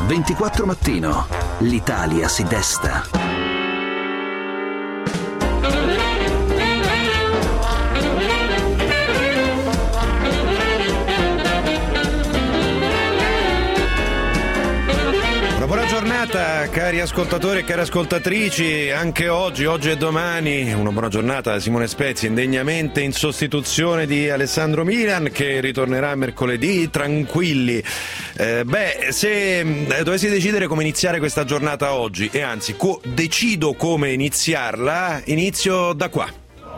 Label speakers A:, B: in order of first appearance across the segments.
A: 24 Mattino. L'Italia si desta.
B: Buona giornata cari ascoltatori e cari ascoltatrici, anche oggi e domani. Una buona giornata da Simone Spezia, indegnamente in sostituzione di Alessandro Milan, che ritornerà mercoledì. Tranquilli. Se dovessi decidere come iniziare questa giornata oggi, e anzi decido come iniziarla, inizio da qua.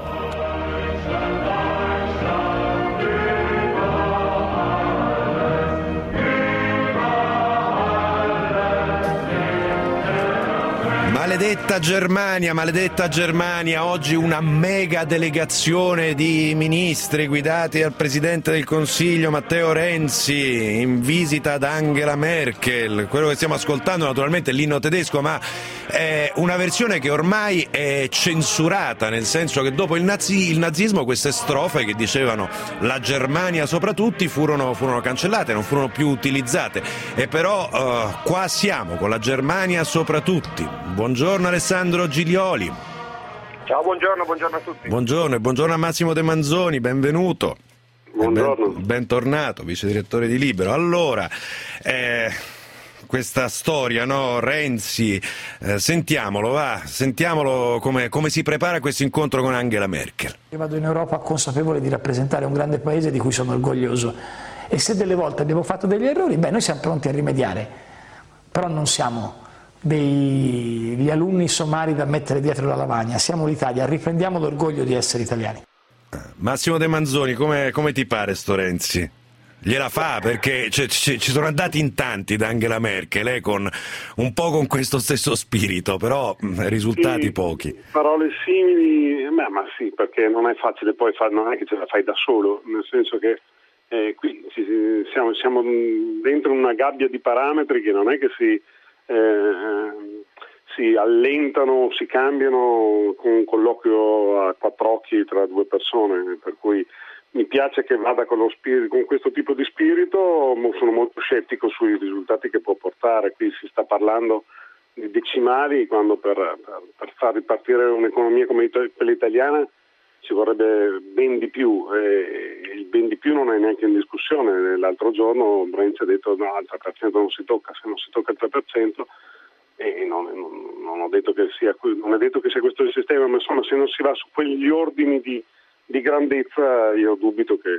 B: Maledetta Germania, oggi una mega delegazione di ministri guidati dal Presidente del Consiglio Matteo Renzi in visita ad Angela Merkel. Quello che stiamo ascoltando naturalmente è l'inno tedesco, ma è una versione che ormai è censurata, nel senso che dopo il nazismo queste strofe che dicevano la Germania sopra tutti furono cancellate, non furono più utilizzate, e però qua siamo con la Germania sopra tutti. Buongiorno Alessandro Giglioli.
C: Ciao, buongiorno a tutti.
B: Buongiorno e buongiorno a Massimo De Manzoni, benvenuto.
C: Buongiorno.
B: Bentornato, vice direttore di Libero. Allora, questa storia, no? Renzi, sentiamolo come si prepara questo incontro con Angela Merkel.
D: Io vado in Europa consapevole di rappresentare un grande paese di cui sono orgoglioso, e se delle volte abbiamo fatto degli errori, noi siamo pronti a rimediare, però non siamo degli alunni somari da mettere dietro la lavagna, siamo l'Italia, riprendiamo l'orgoglio di essere italiani.
B: Massimo De Manzoni, come ti pare sto Renzi? Gliela fa? Perché ci sono andati in tanti da Angela Merkel, con questo stesso spirito, però risultati
C: sì,
B: pochi.
C: Parole simili, ma sì, perché non è facile poi non è che ce la fai da solo, nel senso che qui siamo dentro una gabbia di parametri che non è che si allentano, si cambiano con un colloquio a quattro occhi tra due persone, per cui mi piace che vada con questo tipo di spirito. Sono molto scettico sui risultati che può portare. Qui si sta parlando di decimali, quando per far ripartire un'economia come quella italiana ci vorrebbe ben di più, il ben di più non è neanche in discussione. L'altro giorno Renzi ha detto no, il 3% non si tocca, se non si tocca il 3%, e non ho detto che non è detto che sia questo il sistema, ma insomma se non si va su quegli ordini di grandezza, io dubito che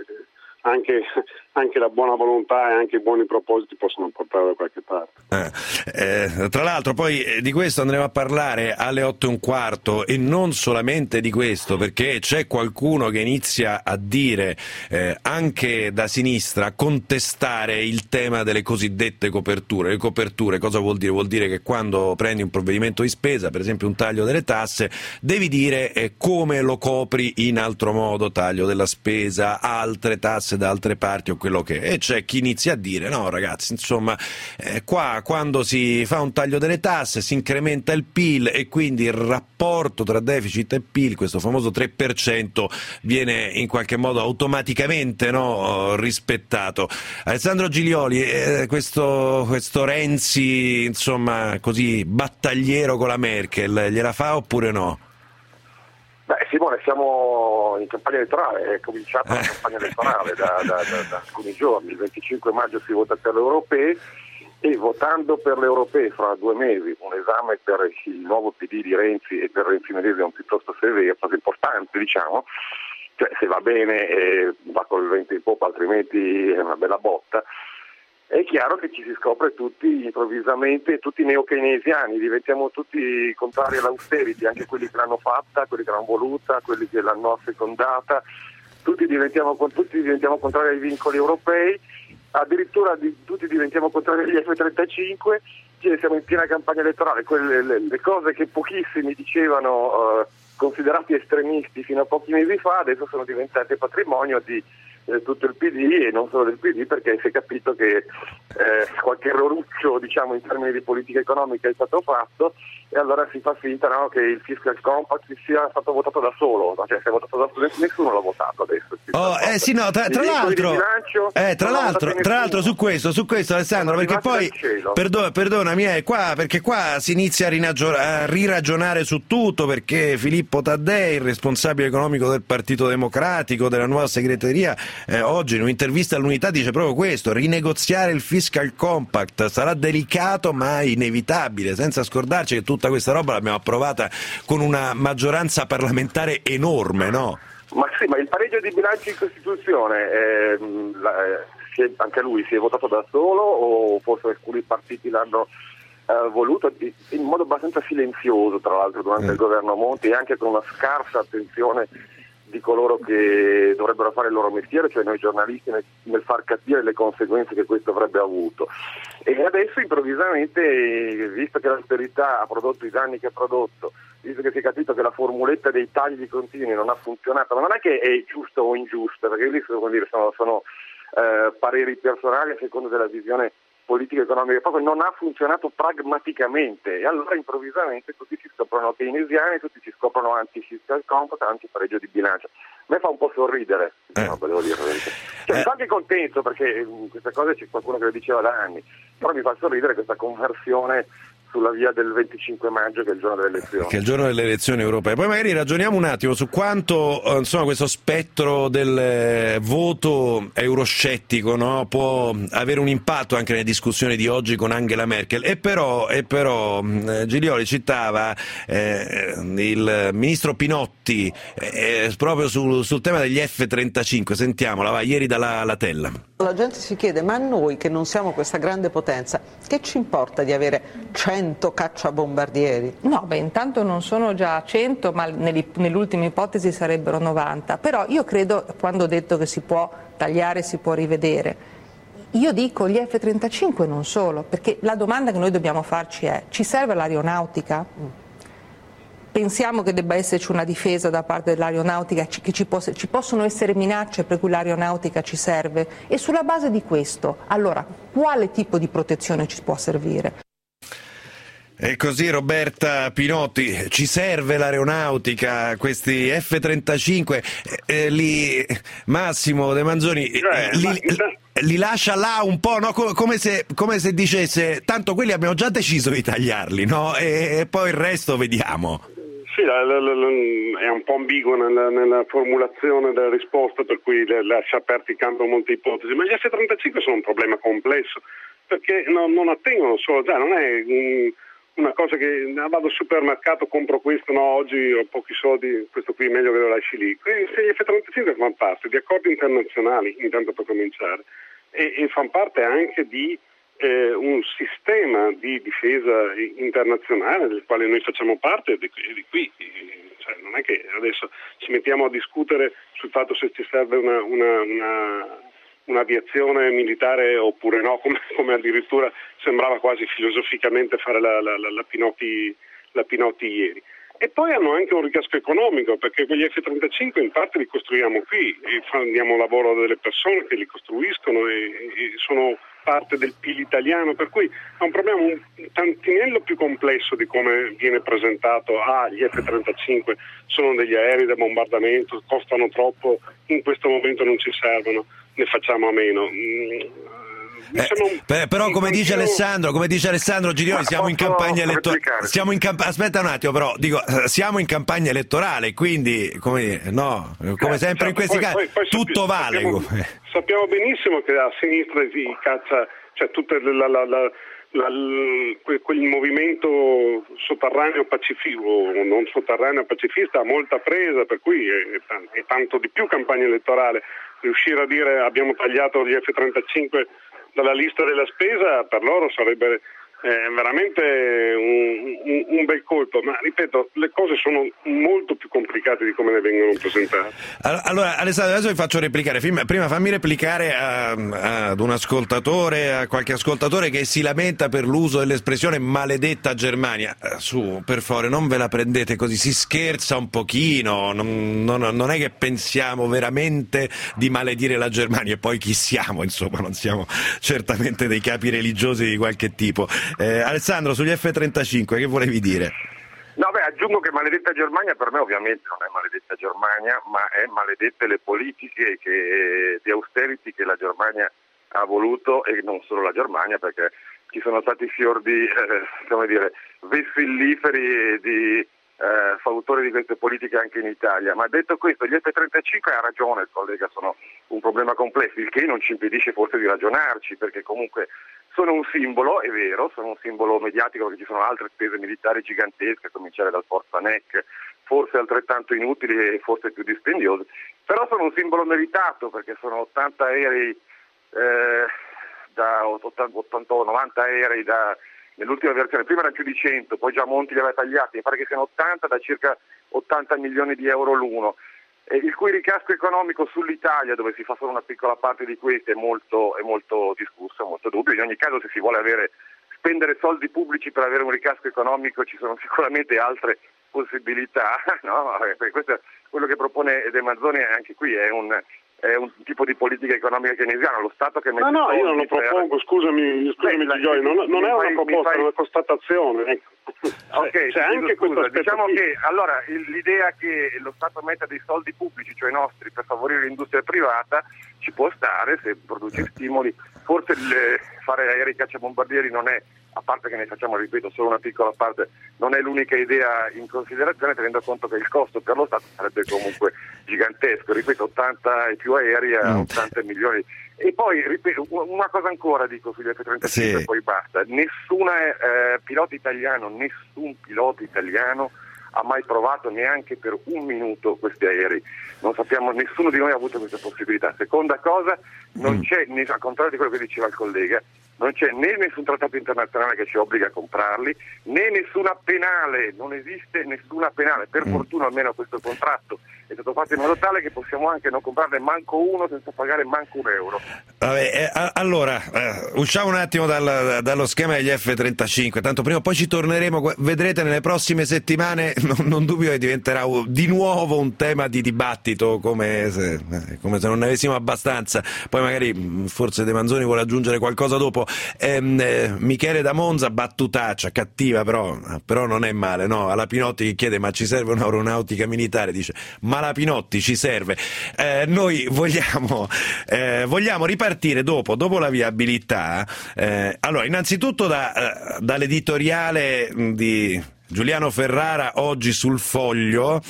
C: anche la buona volontà e anche i buoni propositi possono portare da qualche parte.
B: Tra l'altro poi di questo andremo a parlare alle 8:15, e non solamente di questo, perché c'è qualcuno che inizia a dire anche da sinistra, a contestare il tema delle cosiddette coperture. Le coperture cosa vuol dire? Vuol dire che quando prendi un provvedimento di spesa, per esempio un taglio delle tasse, devi dire come lo copri in altro modo, taglio della spesa, altre tasse da altre parti o quello che è. E c'è chi inizia a dire no ragazzi, insomma qua quando si fa un taglio delle tasse si incrementa il PIL, e quindi il rapporto tra deficit e PIL, questo famoso 3%, viene in qualche modo automaticamente rispettato. Alessandro Giglioli, questo Renzi, insomma, così battagliero con la Merkel, gliela fa oppure no?
E: Simone, siamo in campagna elettorale, è cominciata la campagna elettorale da alcuni giorni. Il 25 maggio si vota per le europee, e votando per le europee fra 2 mesi, un esame per il nuovo PD di Renzi e per Renzi medesimo piuttosto severo, importante diciamo, cioè se va bene va col vento in poppa, altrimenti è una bella botta. È chiaro che ci si scopre tutti improvvisamente, tutti neo-keynesiani, diventiamo tutti contrari all'austerity, anche quelli che l'hanno fatta, quelli che l'hanno voluta, quelli che l'hanno assecondata, tutti diventiamo contrari ai vincoli europei, addirittura tutti diventiamo contrari agli F-35, siamo in piena campagna elettorale. Le cose che pochissimi dicevano considerati estremisti fino a pochi mesi fa, adesso sono diventate patrimonio di tutto il PD, e non solo del PD, perché si è capito che qualche erroruccio, diciamo, in termini di politica economica è stato fatto, e allora si fa finta, no, che il fiscal compact sia stato votato da solo, cioè si è votato da solo, nessuno l'ha votato adesso.
B: Sì, no, tra l'altro su questo Alessandro, perché poi perdonami, perché qua si inizia a riragionare su tutto, perché Filippo Taddei, il responsabile economico del Partito Democratico, della nuova segreteria, oggi in un'intervista all'Unità dice proprio questo: rinegoziare il fiscal compact sarà delicato ma inevitabile, senza scordarci che tutta questa roba l'abbiamo approvata con una maggioranza parlamentare enorme, no?
E: Ma sì, ma il pareggio di bilancio in Costituzione, anche lui si è votato da solo o forse alcuni partiti l'hanno voluto in modo abbastanza silenzioso, tra l'altro, durante il governo Monti, e anche con una scarsa attenzione di coloro che dovrebbero fare il loro mestiere, cioè noi giornalisti, nel far capire le conseguenze che questo avrebbe avuto. E adesso improvvisamente, visto che l'austerità ha prodotto i danni che ha prodotto, visto che si è capito che la formuletta dei tagli continui non ha funzionato, ma non è che è giusto o ingiusto, perché lì sono pareri personali a seconda della visione politica economica, proprio non ha funzionato pragmaticamente, e allora improvvisamente tutti si scoprono keynesiani, tutti si scoprono anti-fiscal compact, anti-pareggio di bilancio. A me fa un po' sorridere, no, devo dire la verità. Cioè, mi fa anche contento, perché queste cose c'è qualcuno che le diceva da anni, però mi fa sorridere questa conversione sulla via del 25 maggio, che è il giorno delle elezioni.
B: Che è il giorno delle elezioni europee. Poi magari ragioniamo un attimo su quanto questo spettro del voto euroscettico, no, può avere un impatto anche nelle discussioni di oggi con Angela Merkel. E però Giglioli citava il ministro Pinotti proprio sul tema degli F-35. Sentiamola, va, ieri dalla Tella.
F: La gente si chiede: ma a noi che non siamo questa grande potenza, che ci importa di avere 100 cacciabombardieri?
G: No, intanto non sono già 100, ma nell'ultima ipotesi sarebbero 90. Però io credo, quando ho detto che si può tagliare, si può rivedere, io dico gli F-35 non solo, perché la domanda che noi dobbiamo farci è: ci serve l'aeronautica? Pensiamo che debba esserci una difesa da parte dell'aeronautica, che ci possono essere minacce per cui l'aeronautica ci serve? E sulla base di questo, allora, quale tipo di protezione ci può servire?
B: E così Roberta Pinotti, ci serve l'aeronautica, questi F-35, Massimo De Manzoni li lascia là un po', no? Come se dicesse: tanto quelli abbiamo già deciso di tagliarli, no? E poi il resto vediamo.
C: Sì, è un po' ambiguo nella formulazione della risposta, per cui lascia aperti il campo a molte ipotesi, ma gli F-35 sono un problema complesso, perché non attengono solo, non è una cosa che vado al supermercato, compro questo, no, oggi ho pochi soldi, questo qui è meglio che lo lasci lì. Quindi gli F-35 fanno parte di accordi internazionali, intanto per cominciare, e fanno parte anche di un sistema di difesa internazionale del quale noi facciamo parte, e di qui cioè, non è che adesso ci mettiamo a discutere sul fatto se ci serve un'aviazione militare oppure no, come addirittura sembrava quasi filosoficamente fare la Pinotti ieri. E poi hanno anche un ricasco economico, perché quegli F-35 in parte li costruiamo qui, e diamo lavoro a delle persone che li costruiscono e sono parte del PIL italiano, per cui è un problema un tantinello più complesso di come viene presentato. Gli F-35 sono degli aerei da bombardamento, costano troppo, in questo momento non ci servono, ne facciamo a meno.
B: Però come dice Alessandro Giglioli, siamo in campagna elettorale. Aspetta un attimo, però siamo in campagna elettorale, quindi come sempre in questi casi tutto vale.
C: Sappiamo benissimo che a sinistra si caccia, cioè tutto quel movimento sotterraneo pacifico, non sotterraneo pacifista, ha molta presa, per cui è tanto di più campagna elettorale. Riuscire a dire abbiamo tagliato gli F-35 dalla lista della spesa, per loro sarebbe veramente un bel colpo, ma ripeto, le cose sono molto più complicate di come ne vengono presentate.
B: Allora Alessandro, adesso vi faccio replicare, prima fammi replicare ad un ascoltatore, a qualche ascoltatore che si lamenta per l'uso dell'espressione maledetta Germania. Su, per favore, non ve la prendete così, si scherza un pochino, non è che pensiamo veramente di maledire la Germania, e poi chi siamo, insomma, non siamo certamente dei capi religiosi di qualche tipo. Alessandro, sugli F-35 che volevi dire?
E: No, aggiungo che maledetta Germania per me ovviamente non è maledetta Germania, ma è maledette le politiche di austerity che la Germania ha voluto, e non solo la Germania, perché ci sono stati fior di vessilliferi e di fautori di queste politiche anche in Italia. Ma detto questo, gli F-35 ha ragione il collega, sono un problema complesso, il che non ci impedisce forse di ragionarci, perché comunque sono un simbolo, è vero, sono un simbolo mediatico, perché ci sono altre spese militari gigantesche, a cominciare dal Forza NEC, forse altrettanto inutili e forse più dispendiose, però sono un simbolo meritato, perché sono 80 aerei, da 80-90 aerei nell'ultima versione, prima erano più di 100, poi già Monti li aveva tagliati, mi pare che siano 80 da circa 80 milioni di euro l'uno, il cui ricasco economico sull'Italia, dove si fa solo una piccola parte di queste, è molto discusso, è molto dubbio. In ogni caso, se si vuole spendere soldi pubblici per avere un ricasco economico, ci sono sicuramente altre possibilità, no? Perché questo è quello che propone De Mazzoni, anche qui è un tipo di politica economica keynesiana, lo Stato che mette
C: No, io non lo propongo, scusami Giglio, non è una proposta, è una constatazione. Ecco.
E: Ok,
C: c'è anche
E: scusa, diciamo che allora l'idea che lo Stato metta dei soldi pubblici, cioè i nostri, per favorire l'industria privata, ci può stare se produce stimoli. Forse fare aerei cacciabombardieri non è, a parte che ne facciamo, ripeto, solo una piccola parte, non è l'unica idea in considerazione, tenendo conto che il costo per lo Stato sarebbe comunque gigantesco, ripeto, 80 e più aerei a 80 milioni. E poi, ripeto, una cosa ancora dico sugli F-35, sì. Poi basta, nessun pilota italiano ha mai provato neanche per un minuto questi aerei, non sappiamo, nessuno di noi ha avuto questa possibilità. Seconda cosa, non c'è, al contrario di quello che diceva il collega, non c'è né nessun trattato internazionale che ci obbliga a comprarli, né nessuna penale, non esiste nessuna penale, per fortuna almeno questo contratto è stato fatto in modo tale che possiamo anche non comprarne manco uno senza pagare manco un euro.
B: Vabbè, allora, usciamo un attimo dallo schema degli F-35, tanto prima o poi ci torneremo, vedrete nelle prossime settimane, non dubito che diventerà di nuovo un tema di dibattito, come se non ne avessimo abbastanza. Poi magari forse De Manzoni vuole aggiungere qualcosa dopo. Michele da Monza, battutaccia, cattiva però non è male, no? Alla Pinotti che chiede: ma ci serve un'aeronautica militare? Dice: ma la Pinotti ci serve. Noi vogliamo ripartire dopo la viabilità. Allora, innanzitutto dall'editoriale di Giuliano Ferrara oggi sul Foglio.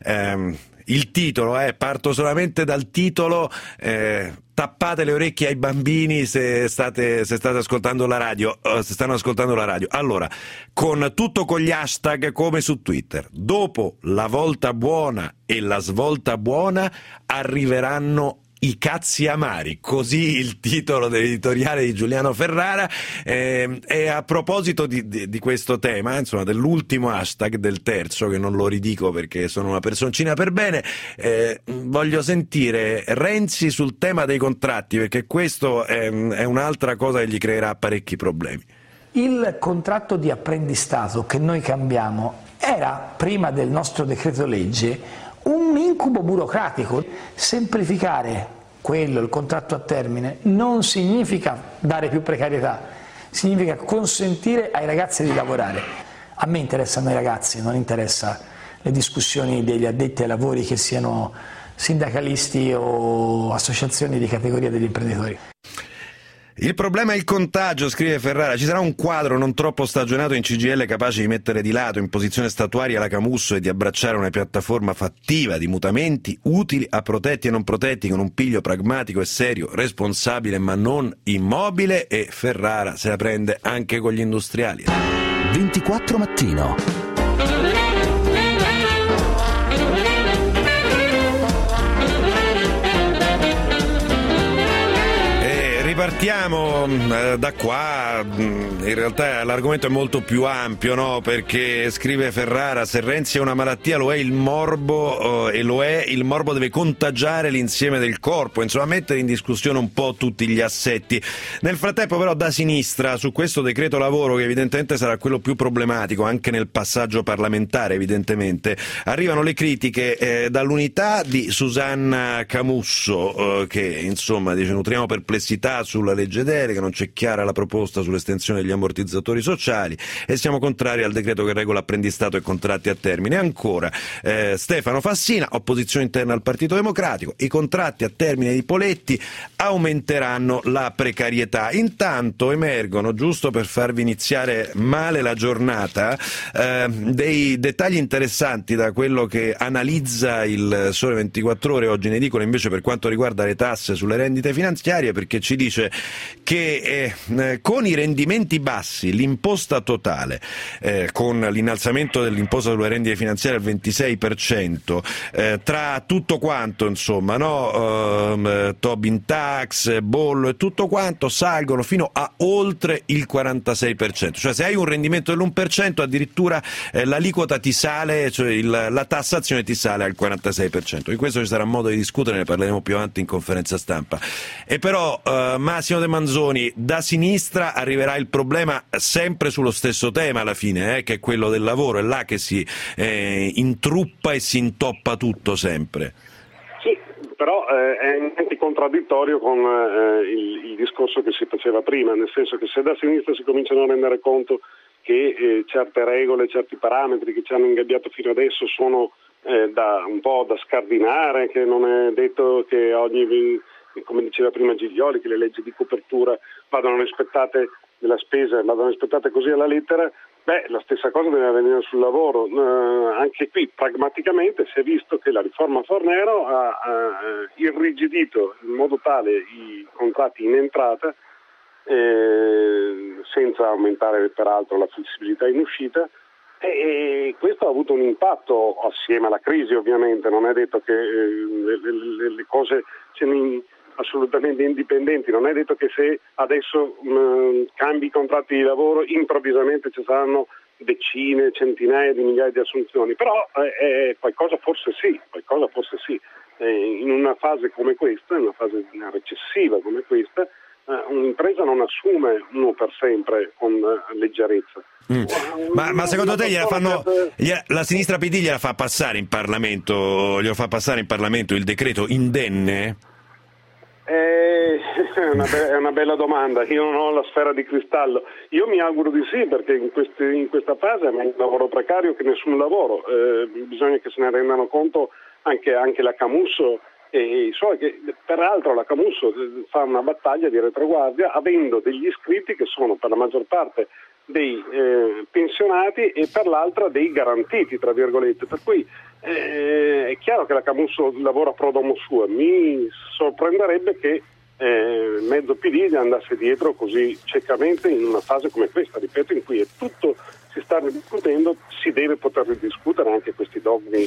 B: Il titolo, parto solamente dal titolo, tappate le orecchie ai bambini se state ascoltando la radio, se stanno ascoltando la radio. Allora, con gli hashtag come su Twitter, dopo la volta buona e la svolta buona arriveranno i cazzi amari, così il titolo dell'editoriale di Giuliano Ferrara. E a proposito di questo tema, insomma, dell'ultimo hashtag, del terzo, che non lo ridico perché sono una personcina per bene, voglio sentire Renzi sul tema dei contratti, perché questo è un'altra cosa che gli creerà parecchi problemi.
D: Il contratto di apprendistato che noi cambiamo era, prima del nostro decreto legge, un incubo burocratico. Semplificare il contratto a termine non significa dare più precarietà, significa consentire ai ragazzi di lavorare. A me interessano i ragazzi, non interessa le discussioni degli addetti ai lavori, che siano sindacalisti o associazioni di categoria degli imprenditori.
B: Il problema è il contagio, scrive Ferrara. Ci sarà un quadro non troppo stagionato in CGIL capace di mettere di lato in posizione statuaria la Camusso e di abbracciare una piattaforma fattiva di mutamenti utili a protetti e non protetti, con un piglio pragmatico e serio, responsabile ma non immobile. E Ferrara se la prende anche con gli industriali.
A: 24 Mattino.
B: Partiamo da qua, in realtà l'argomento è molto più ampio, no? Perché scrive Ferrara: se Renzi è una malattia lo è il morbo, e lo è il morbo deve contagiare l'insieme del corpo, insomma mettere in discussione un po' tutti gli assetti. Nel frattempo però da sinistra, su questo decreto lavoro, che evidentemente sarà quello più problematico anche nel passaggio parlamentare, evidentemente, arrivano le critiche dall'unità di Susanna Camusso, che insomma dice: nutriamo perplessità chiarezza sulla legge delega, non c'è chiara la proposta sull'estensione degli ammortizzatori sociali e siamo contrari al decreto che regola apprendistato e contratti a termine. Ancora Stefano Fassina, opposizione interna al Partito Democratico, i contratti a termine di Poletti aumenteranno la precarietà. Intanto emergono, giusto per farvi iniziare male la giornata, dei dettagli interessanti da quello che analizza il Sole 24 Ore oggi in edicola invece per quanto riguarda le tasse sulle rendite finanziarie, perché ci dice che con i rendimenti bassi l'imposta totale, con l'innalzamento dell'imposta sulle rendite finanziarie al 26%, tra tutto quanto insomma, no? Tobin tax, bollo e tutto quanto salgono fino a oltre il 46%, cioè se hai un rendimento dell'1% addirittura l'aliquota ti sale, cioè la tassazione ti sale al 46%. Di questo ci sarà modo di discutere, ne parleremo più avanti in conferenza stampa. E però Massimo De Manzoni, da sinistra arriverà il problema sempre sullo stesso tema alla fine, che è quello del lavoro, è là che si intruppa e si intoppa tutto sempre.
C: Sì, però è anche contraddittorio con il discorso che si faceva prima, nel senso che se da sinistra si cominciano a rendere conto che certe regole, certi parametri che ci hanno ingabbiato fino adesso sono un po' da scardinare, che non è detto che come diceva prima Giglioli, che le leggi di copertura vadano rispettate della spesa, vadano rispettate così alla lettera, la stessa cosa deve avvenire sul lavoro. Anche qui pragmaticamente si è visto che la riforma Fornero ha irrigidito in modo tale i contratti in entrata, senza aumentare peraltro la flessibilità in uscita, e questo ha avuto un impatto assieme alla crisi. Ovviamente non è detto che le cose siano assolutamente indipendenti, non è detto che se adesso cambi i contratti di lavoro improvvisamente ci saranno decine, centinaia di migliaia di assunzioni, però qualcosa forse sì, in una fase come questa, in una fase recessiva come questa, un'impresa non assume uno per sempre con leggerezza.
B: Ma secondo te la sinistra PD gliela fa passare in Parlamento, il decreto indenne?
C: È una bella domanda, io non ho la sfera di cristallo, io mi auguro di sì, perché in questa fase è meglio un lavoro precario che nessun lavoro, bisogna che se ne rendano conto anche la Camusso e i suoi, che peraltro la Camusso fa una battaglia di retroguardia avendo degli iscritti che sono per la maggior parte dei pensionati e per l'altra dei garantiti, tra virgolette, per cui è chiaro che la Camusso lavora pro domo sua. Mi sorprenderebbe che mezzo PD andasse dietro così ciecamente in una fase come questa, ripeto, in cui tutto si sta discutendo, si deve poter ridiscutere anche questi dogmi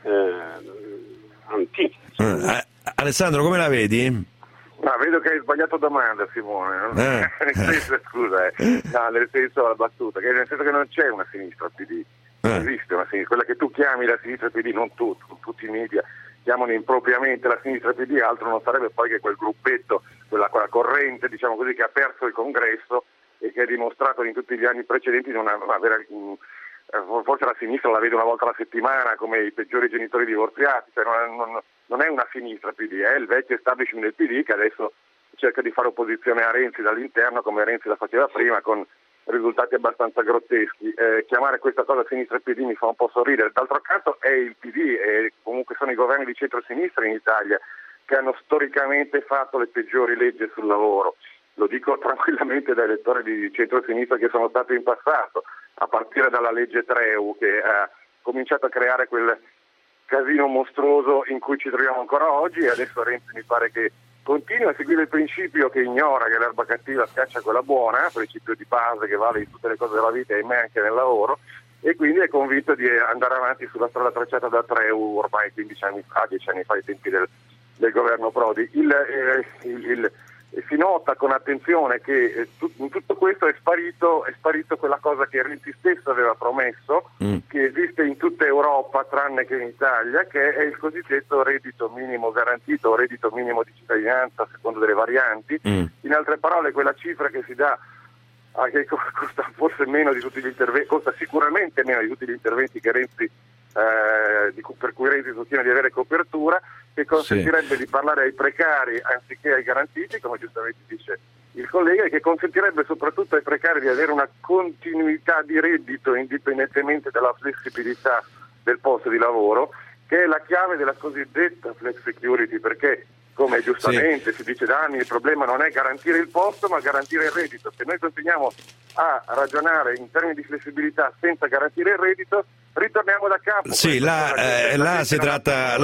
C: antichi.
B: Alessandro, come la vedi?
E: No, vedo che hai sbagliato domanda, Simone. Nel senso, scusa, nel senso la battuta, che nel senso che non c'è una sinistra PD, non esiste una sinistra, quella che tu chiami la sinistra PD, non tu, tutti i media chiamano impropriamente la sinistra PD, altro non sarebbe poi che quel gruppetto, quella corrente, diciamo così, che ha perso il congresso e che ha dimostrato in tutti gli anni precedenti non avere forse la sinistra la vede una volta alla settimana come i peggiori genitori divorziati, cioè non è una sinistra PD, è il vecchio establishment del PD che adesso cerca di fare opposizione a Renzi dall'interno come Renzi la faceva prima, con risultati abbastanza grotteschi. Chiamare questa cosa sinistra PD mi fa un po' sorridere. D'altro canto è il PD e comunque sono i governi di centro-sinistra in Italia che hanno storicamente fatto le peggiori leggi sul lavoro. Lo dico tranquillamente da elettore di centro-sinistra che sono stato in passato, a partire dalla legge Treu che ha cominciato a creare quel casino mostruoso in cui ci troviamo ancora oggi, e adesso Renzi mi pare che continua a seguire il principio che ignora che l'erba cattiva schiaccia quella buona, principio di base che vale in tutte le cose della vita e ahimè anche nel lavoro, e quindi è convinto di andare avanti sulla strada tracciata da Treu ormai 10 anni fa, ai tempi del governo Prodi. Si nota con attenzione che in tutto questo è sparito quella cosa che Renzi stesso aveva promesso, che esiste in tutta Europa tranne che in Italia, che è il cosiddetto reddito minimo garantito o reddito minimo di cittadinanza a seconda delle varianti. In altre parole, quella cifra che si dà che costa forse meno di tutti gli interventi, costa sicuramente meno di tutti gli interventi che Renzi per cui Renzi sostiene di avere copertura, che consentirebbe di parlare ai precari anziché ai garantiti, come giustamente dice il collega, e che consentirebbe soprattutto ai precari di avere una continuità di reddito indipendentemente dalla flessibilità del posto di lavoro, che è la chiave della cosiddetta flex security, perché come giustamente si dice da anni, il problema non è garantire il posto ma garantire il reddito. Se noi continuiamo a ragionare in termini di flessibilità senza garantire il reddito, ritorniamo da capo.
B: Sì, là si tratta.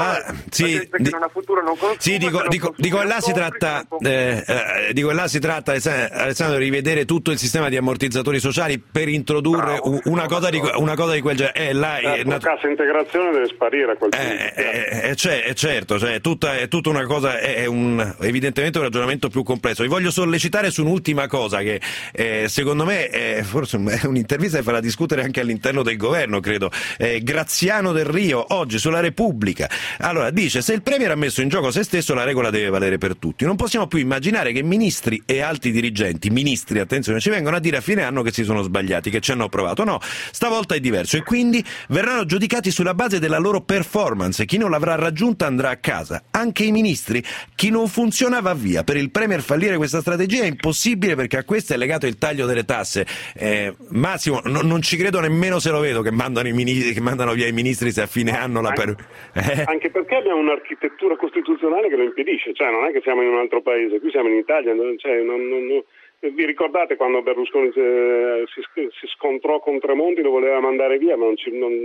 B: Là si tratta, Alessandro, di rivedere tutto il sistema di ammortizzatori sociali per introdurre una cosa di quel genere.
C: La cassa integrazione deve sparire a quel punto.
B: Certo, cioè, è tutta una cosa, evidentemente un ragionamento più complesso. Vi voglio sollecitare su un'ultima cosa che secondo me forse è un'intervista che farà discutere anche all'interno del governo, credo. Graziano Del Rio oggi sulla Repubblica, allora dice: se il Premier ha messo in gioco se stesso, la regola deve valere per tutti. Non possiamo più immaginare che ministri e alti dirigenti, ministri, attenzione, ci vengono a dire a fine anno che si sono sbagliati, che ci hanno provato. No, stavolta è diverso e quindi verranno giudicati sulla base della loro performance. Chi non l'avrà raggiunta andrà a casa, anche i ministri. Chi non funziona va via. Per il Premier fallire questa strategia è impossibile, perché a questo è legato il taglio delle tasse. Massimo, non ci credo nemmeno se lo vedo che mandano via i ministri se a fine anno
C: anche perché abbiamo un'architettura costituzionale che lo impedisce, cioè non è che siamo in un altro paese, qui siamo in Italia, vi ricordate quando Berlusconi si scontrò con Tremonti, lo voleva mandare via, ma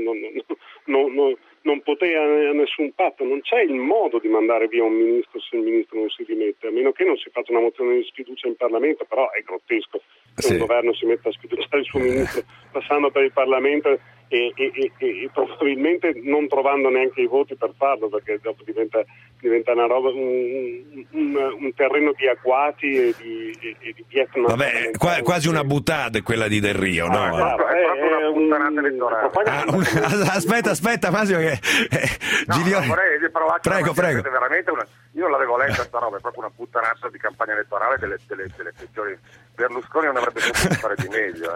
C: non poteva a nessun patto. Non c'è il modo di mandare via un ministro se il ministro non si dimette, a meno che non si faccia una mozione di sfiducia in Parlamento, però è grottesco che un governo si metta a sfiduciare il suo ministro passando per il Parlamento e probabilmente non trovando neanche i voti per farlo, perché dopo diventa una roba, un terreno di agguati e di Vietnam.
B: Vabbè, quasi una boutade quella di Del Rio, no?
E: È proprio una puttanata elettorale.
B: Aspetta Massimo, che
E: vorrei provare.
B: Prego.
E: Veramente io non l'avevo letta sta roba, è proprio una puttanata di campagna elettorale delle peggiori. Berlusconi non avrebbe potuto fare di meglio.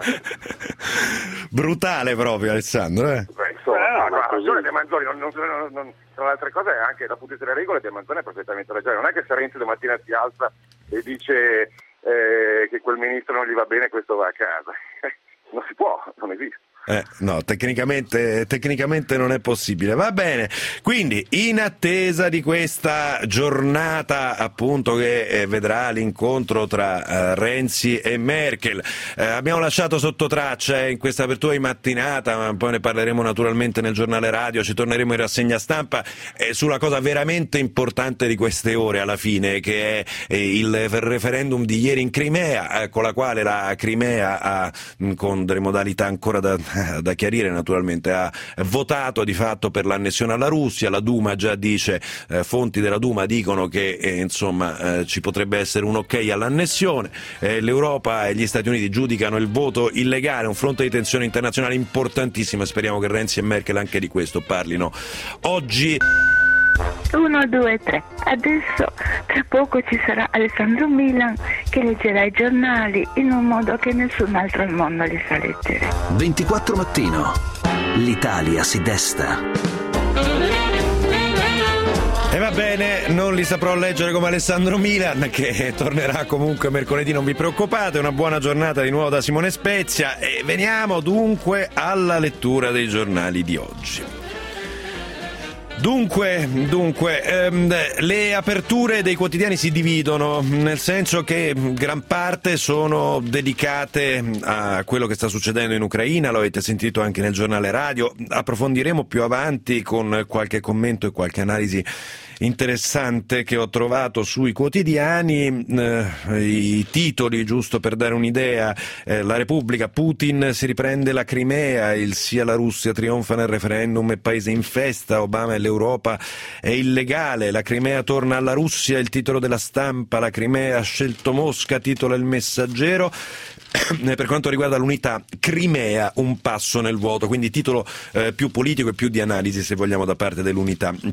B: Brutale proprio, Alessandro.
E: Le De Manzoni, tra le altre cose, anche dal punto di vista delle regole, De Manzoni ha perfettamente ragione. Non è che se Renzi domattina si alza e dice che quel ministro non gli va bene, questo va a casa. Non si può, non esiste.
B: No, tecnicamente non è possibile. Va bene, quindi in attesa di questa giornata appunto che vedrà l'incontro tra Renzi e Merkel, abbiamo lasciato sotto traccia in questa apertura di mattinata, ma poi ne parleremo naturalmente nel giornale radio, ci torneremo in rassegna stampa sulla cosa veramente importante di queste ore alla fine, che è il referendum di ieri in Crimea, con la quale la Crimea con delle modalità ancora da chiarire naturalmente, ha votato di fatto per l'annessione alla Russia. La Duma già dice, fonti della Duma dicono che ci potrebbe essere un ok all'annessione. L'Europa e gli Stati Uniti giudicano il voto illegale, un fronte di tensione internazionale importantissimo, e speriamo che Renzi e Merkel anche di questo parlino oggi.
H: 1, 2, 3. Adesso tra poco ci sarà Alessandro Milan che leggerà i giornali in un modo che nessun altro al mondo li sa leggere.
A: 24 mattino. L'Italia si desta.
B: E va bene, non li saprò leggere come Alessandro Milan, che tornerà comunque mercoledì, non vi preoccupate. Una buona giornata di nuovo da Simone Spezia e veniamo dunque alla lettura dei giornali di oggi. Dunque, le aperture dei quotidiani si dividono, nel senso che gran parte sono dedicate a quello che sta succedendo in Ucraina, lo avete sentito anche nel giornale radio, approfondiremo più avanti con qualche commento e qualche analisi interessante che ho trovato sui quotidiani. I titoli, giusto per dare un'idea: La Repubblica, Putin si riprende la Crimea, il sì alla Russia trionfa nel referendum e paese in festa, Obama e l'Europa è illegale, la Crimea torna alla Russia, il titolo della Stampa, la Crimea ha scelto Mosca, titola Il Messaggero. Per quanto riguarda l'unità, Crimea un passo nel vuoto, quindi titolo più politico e più di analisi, se vogliamo, da parte dell'unità.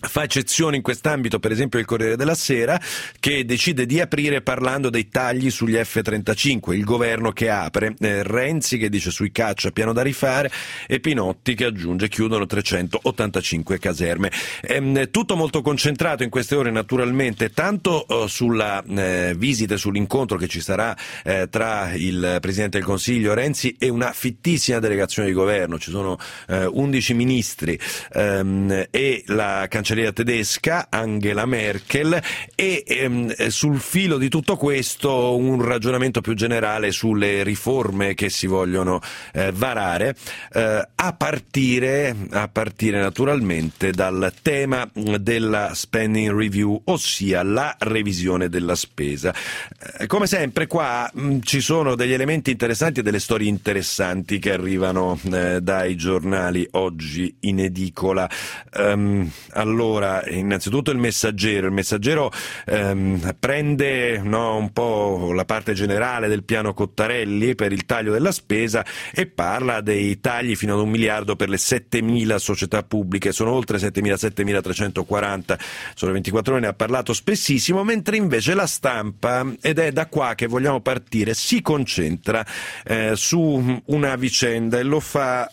B: Fa eccezione in quest'ambito per esempio il Corriere della Sera, che decide di aprire parlando dei tagli sugli F-35, il governo che apre, Renzi che dice sui caccia piano da rifare e Pinotti che aggiunge chiudono 385 caserme. Tutto molto concentrato in queste ore naturalmente tanto sulla visita e sull'incontro che ci sarà tra il Presidente del Consiglio Renzi e una fittissima delegazione di governo. Ci sono 11 ministri e la cancelliera tedesca Angela Merkel e sul filo di tutto questo un ragionamento più generale sulle riforme che si vogliono varare, a partire naturalmente dal tema della spending review, ossia la revisione della spesa. Come sempre qua ci sono degli elementi interessanti e delle storie interessanti che arrivano dai giornali oggi in edicola. Allora, innanzitutto il Messaggero prende un po' la parte generale del piano Cottarelli per il taglio della spesa e parla dei tagli fino ad 1 miliardo per le 7.000 società pubbliche, sono oltre 7.340, sono 24 ore, ne ha parlato spessissimo, mentre invece La Stampa, ed è da qua che vogliamo partire, si concentra su una vicenda e lo fa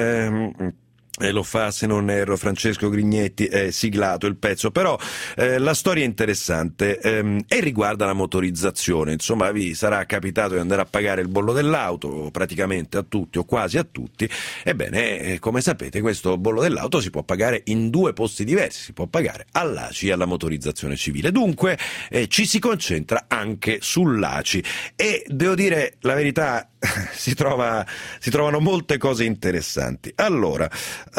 B: se non erro Francesco Grignetti, è siglato il pezzo, però la storia è interessante e riguarda la motorizzazione. Insomma, vi sarà capitato di andare a pagare il bollo dell'auto praticamente a tutti o quasi a tutti. Ebbene, come sapete, questo bollo dell'auto si può pagare in 2 posti diversi, si può pagare all'ACI e alla motorizzazione civile. Dunque ci si concentra anche sull'ACI e devo dire la verità, si trovano molte cose interessanti. Allora,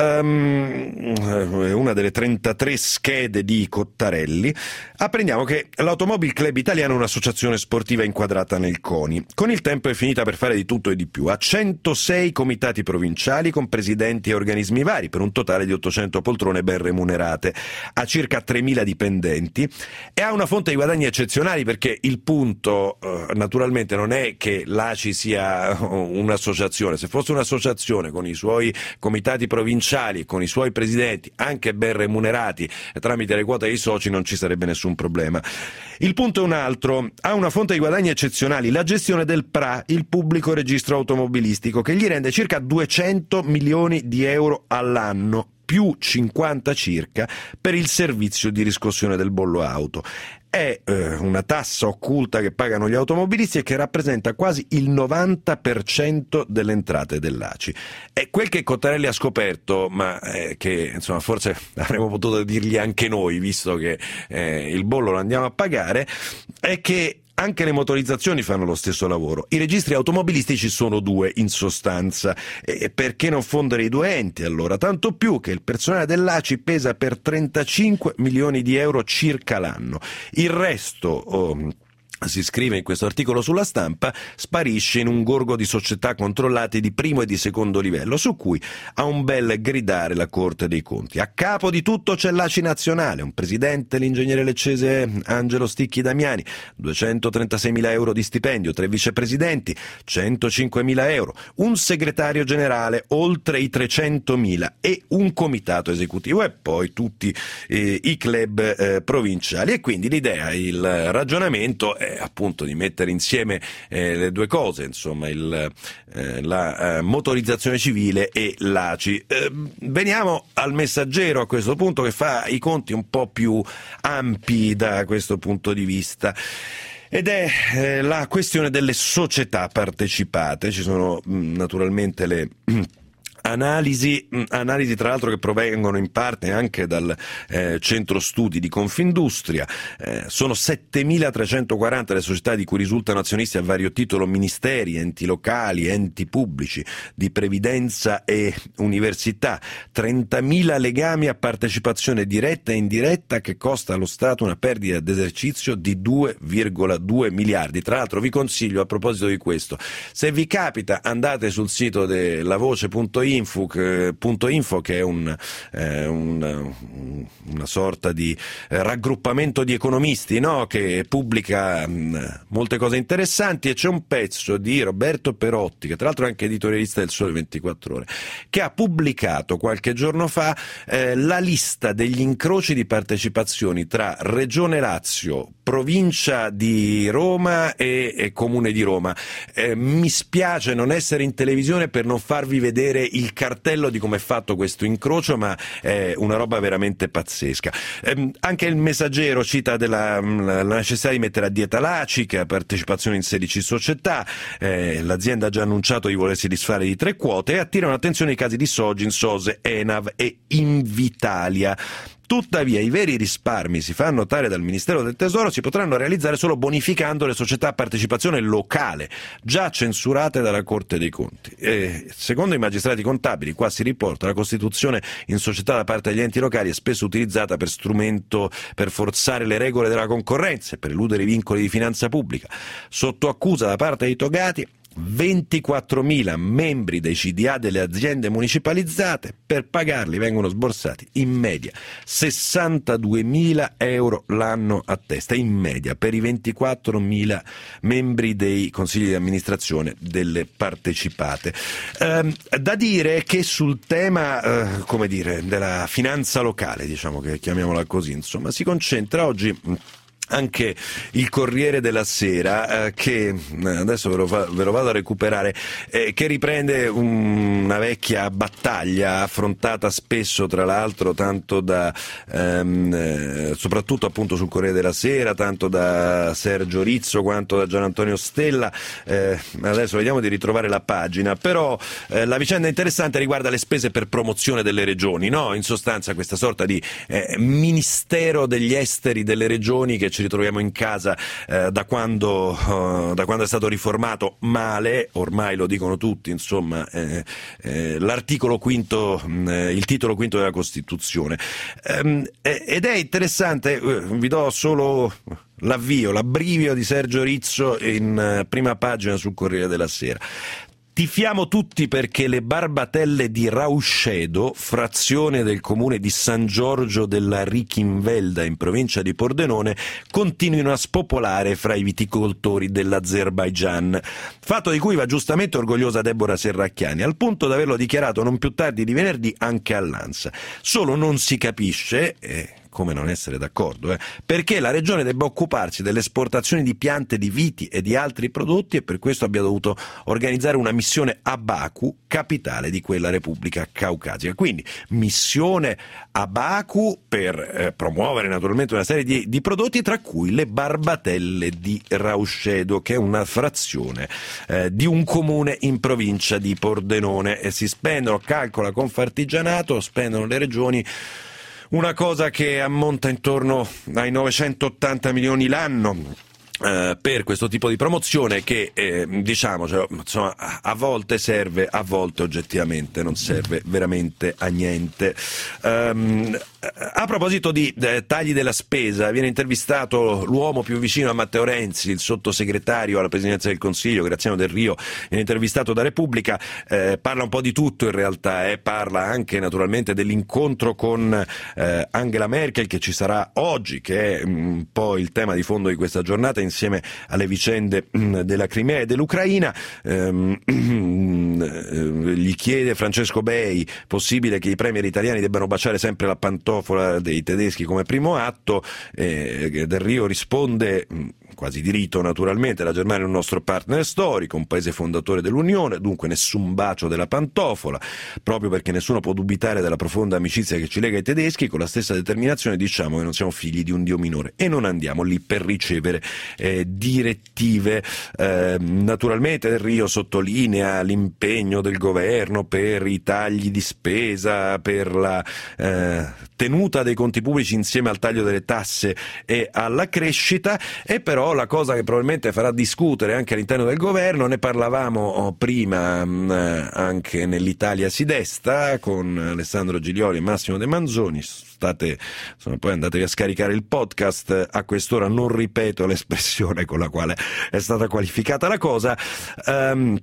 B: una delle 33 schede di Cottarelli, apprendiamo che l'Automobile Club Italiano è un'associazione sportiva inquadrata nel CONI. Con il tempo è finita per fare di tutto e di più. Ha 106 comitati provinciali con presidenti e organismi vari, per un totale di 800 poltrone ben remunerate. Ha circa 3.000 dipendenti e ha una fonte di guadagni eccezionali, perché il punto naturalmente non è che l'ACI sia un'associazione. Se fosse un'associazione con i suoi comitati provinciali e con i suoi presidenti anche ben remunerati tramite le quote dei soci, non ci sarebbe nessun problema. Il punto è un altro: ha una fonte di guadagni eccezionali, la gestione del PRA, il pubblico registro automobilistico, che gli rende circa 200 milioni di euro all'anno, più 50 circa per il servizio di riscossione del bollo auto. È una tassa occulta che pagano gli automobilisti e che rappresenta quasi il 90% delle entrate dell'ACI. E quel che Cottarelli ha scoperto, ma che insomma forse avremmo potuto dirgli anche noi, visto che il bollo lo andiamo a pagare, è che anche le motorizzazioni fanno lo stesso lavoro. I registri automobilistici sono 2 in sostanza. E perché non fondere i 2 enti allora? Tanto più che il personale dell'ACI pesa per 35 milioni di euro circa l'anno. Il resto, si scrive in questo articolo sulla Stampa, sparisce in un gorgo di società controllate di primo e di secondo livello, su cui ha un bel gridare la Corte dei Conti. A capo di tutto c'è l'ACI nazionale, un presidente, l'ingegnere leccese Angelo Sticchi Damiani, 236.000 euro di stipendio, 3 vicepresidenti, 105.000 euro, un segretario generale, oltre i 300.000 e un comitato esecutivo e poi tutti i club provinciali. E quindi l'idea, il ragionamento è appunto di mettere insieme le 2 cose, insomma la motorizzazione civile e l'ACI. Veniamo al Messaggero a questo punto, che fa i conti un po' più ampi da questo punto di vista. Ed è la questione delle società partecipate. Ci sono naturalmente le analisi tra l'altro che provengono in parte anche dal centro studi di Confindustria. Sono 7.340 le società di cui risultano azionisti a vario titolo ministeri, enti locali, enti pubblici di previdenza e università, 30.000 legami a partecipazione diretta e indiretta che costa allo Stato una perdita d'esercizio di 2,2 miliardi. Tra l'altro vi consiglio, a proposito di questo, se vi capita andate sul sito dellavoce.it .info, che è una sorta di raggruppamento di economisti, no? Che pubblica molte cose interessanti, e c'è un pezzo di Roberto Perotti, che tra l'altro è anche editorialista del Sole 24 Ore, che ha pubblicato qualche giorno fa la lista degli incroci di partecipazioni tra Regione Lazio, Provincia di Roma e Comune di Roma. Mi spiace non essere in televisione per non farvi vedere il cartello di come è fatto questo incrocio, ma è una roba veramente pazzesca. Anche il Messaggero cita la necessità di mettere a dieta l'ACIC, partecipazione in 16 società, l'azienda ha già annunciato di volersi disfare di 3 quote, e attirano attenzione i casi di Sogin, Sose, Enav e Invitalia. Tuttavia i veri risparmi, si fa notare dal Ministero del Tesoro, si potranno realizzare solo bonificando le società a partecipazione locale, già censurate dalla Corte dei Conti. Secondo i magistrati contabili, qua si riporta, la costituzione in società da parte degli enti locali è spesso utilizzata per strumento per forzare le regole della concorrenza e per eludere i vincoli di finanza pubblica. Sotto accusa da parte dei togati 24.000 membri dei CDA delle aziende municipalizzate. Per pagarli vengono sborsati in media 62.000 euro l'anno a testa, in media, per i 24.000 membri dei consigli di amministrazione delle partecipate. Da dire che sul tema della finanza locale, diciamo che chiamiamola così, insomma, si concentra oggi anche il Corriere della Sera, che adesso ve lo vado a recuperare, che riprende una vecchia battaglia affrontata spesso, tra l'altro, tanto da soprattutto appunto sul Corriere della Sera, tanto da Sergio Rizzo quanto da Gian Antonio Stella. Adesso vediamo di ritrovare la pagina, però la vicenda interessante riguarda le spese per promozione delle regioni, no? In sostanza questa sorta di Ministero degli Esteri delle regioni che ci ritroviamo in casa da quando è stato riformato male, ormai lo dicono tutti, insomma, l'articolo quinto, il titolo quinto della Costituzione, ed è interessante. Vi do solo l'abbrivio di Sergio Rizzo in prima pagina sul Corriere della Sera. Tifiamo tutti perché le barbatelle di Rauscedo, frazione del comune di San Giorgio della Richinvelda in provincia di Pordenone, continuino a spopolare fra i viticoltori dell'Azerbaigian. Fatto di cui va giustamente orgogliosa Deborah Serracchiani, al punto da averlo dichiarato non più tardi di venerdì anche all'ANSA. Solo non si capisce, come non essere d'accordo, perché la regione debba occuparsi delle esportazioni di piante di viti e di altri prodotti, e per questo abbia dovuto organizzare una missione a Baku, capitale di quella Repubblica Caucasica. Quindi missione a Baku per promuovere naturalmente una serie di prodotti, tra cui le barbatelle di Rauscedo, che è una frazione di un comune in provincia di Pordenone, e si spendono, calcola Confartigianato, spendono le regioni una cosa che ammonta intorno ai 980 milioni l'anno per questo tipo di promozione che, diciamocelo, insomma, a volte serve, a volte oggettivamente non serve veramente a niente. A proposito di tagli della spesa, viene intervistato l'uomo più vicino a Matteo Renzi, il sottosegretario alla Presidenza del Consiglio, Graziano Del Rio, viene intervistato da Repubblica, parla un po' di tutto in realtà, parla anche naturalmente dell'incontro con Angela Merkel che ci sarà oggi, che è un po' il tema di fondo di questa giornata, insieme alle vicende della Crimea e dell'Ucraina. Gli chiede Francesco Bei, possibile che i premier italiani debbano baciare sempre la pantofola dei tedeschi come primo atto? Del Rio risponde, quasi di rito naturalmente, la Germania è un nostro partner storico, un paese fondatore dell'Unione, dunque nessun bacio della pantofola, proprio perché nessuno può dubitare della profonda amicizia che ci lega ai tedeschi. Con la stessa determinazione diciamo che non siamo figli di un dio minore e non andiamo lì per ricevere direttive. Naturalmente Del Rio sottolinea l'impegno del governo per i tagli di spesa, per la tenuta dei conti pubblici insieme al taglio delle tasse e alla crescita, e però la cosa che probabilmente farà discutere anche all'interno del governo, ne parlavamo prima anche nell'Italia si desta con Alessandro Giglioli e Massimo De Manzoni. Poi andatevi a scaricare il podcast, a quest'ora non ripeto l'espressione con la quale è stata qualificata la cosa.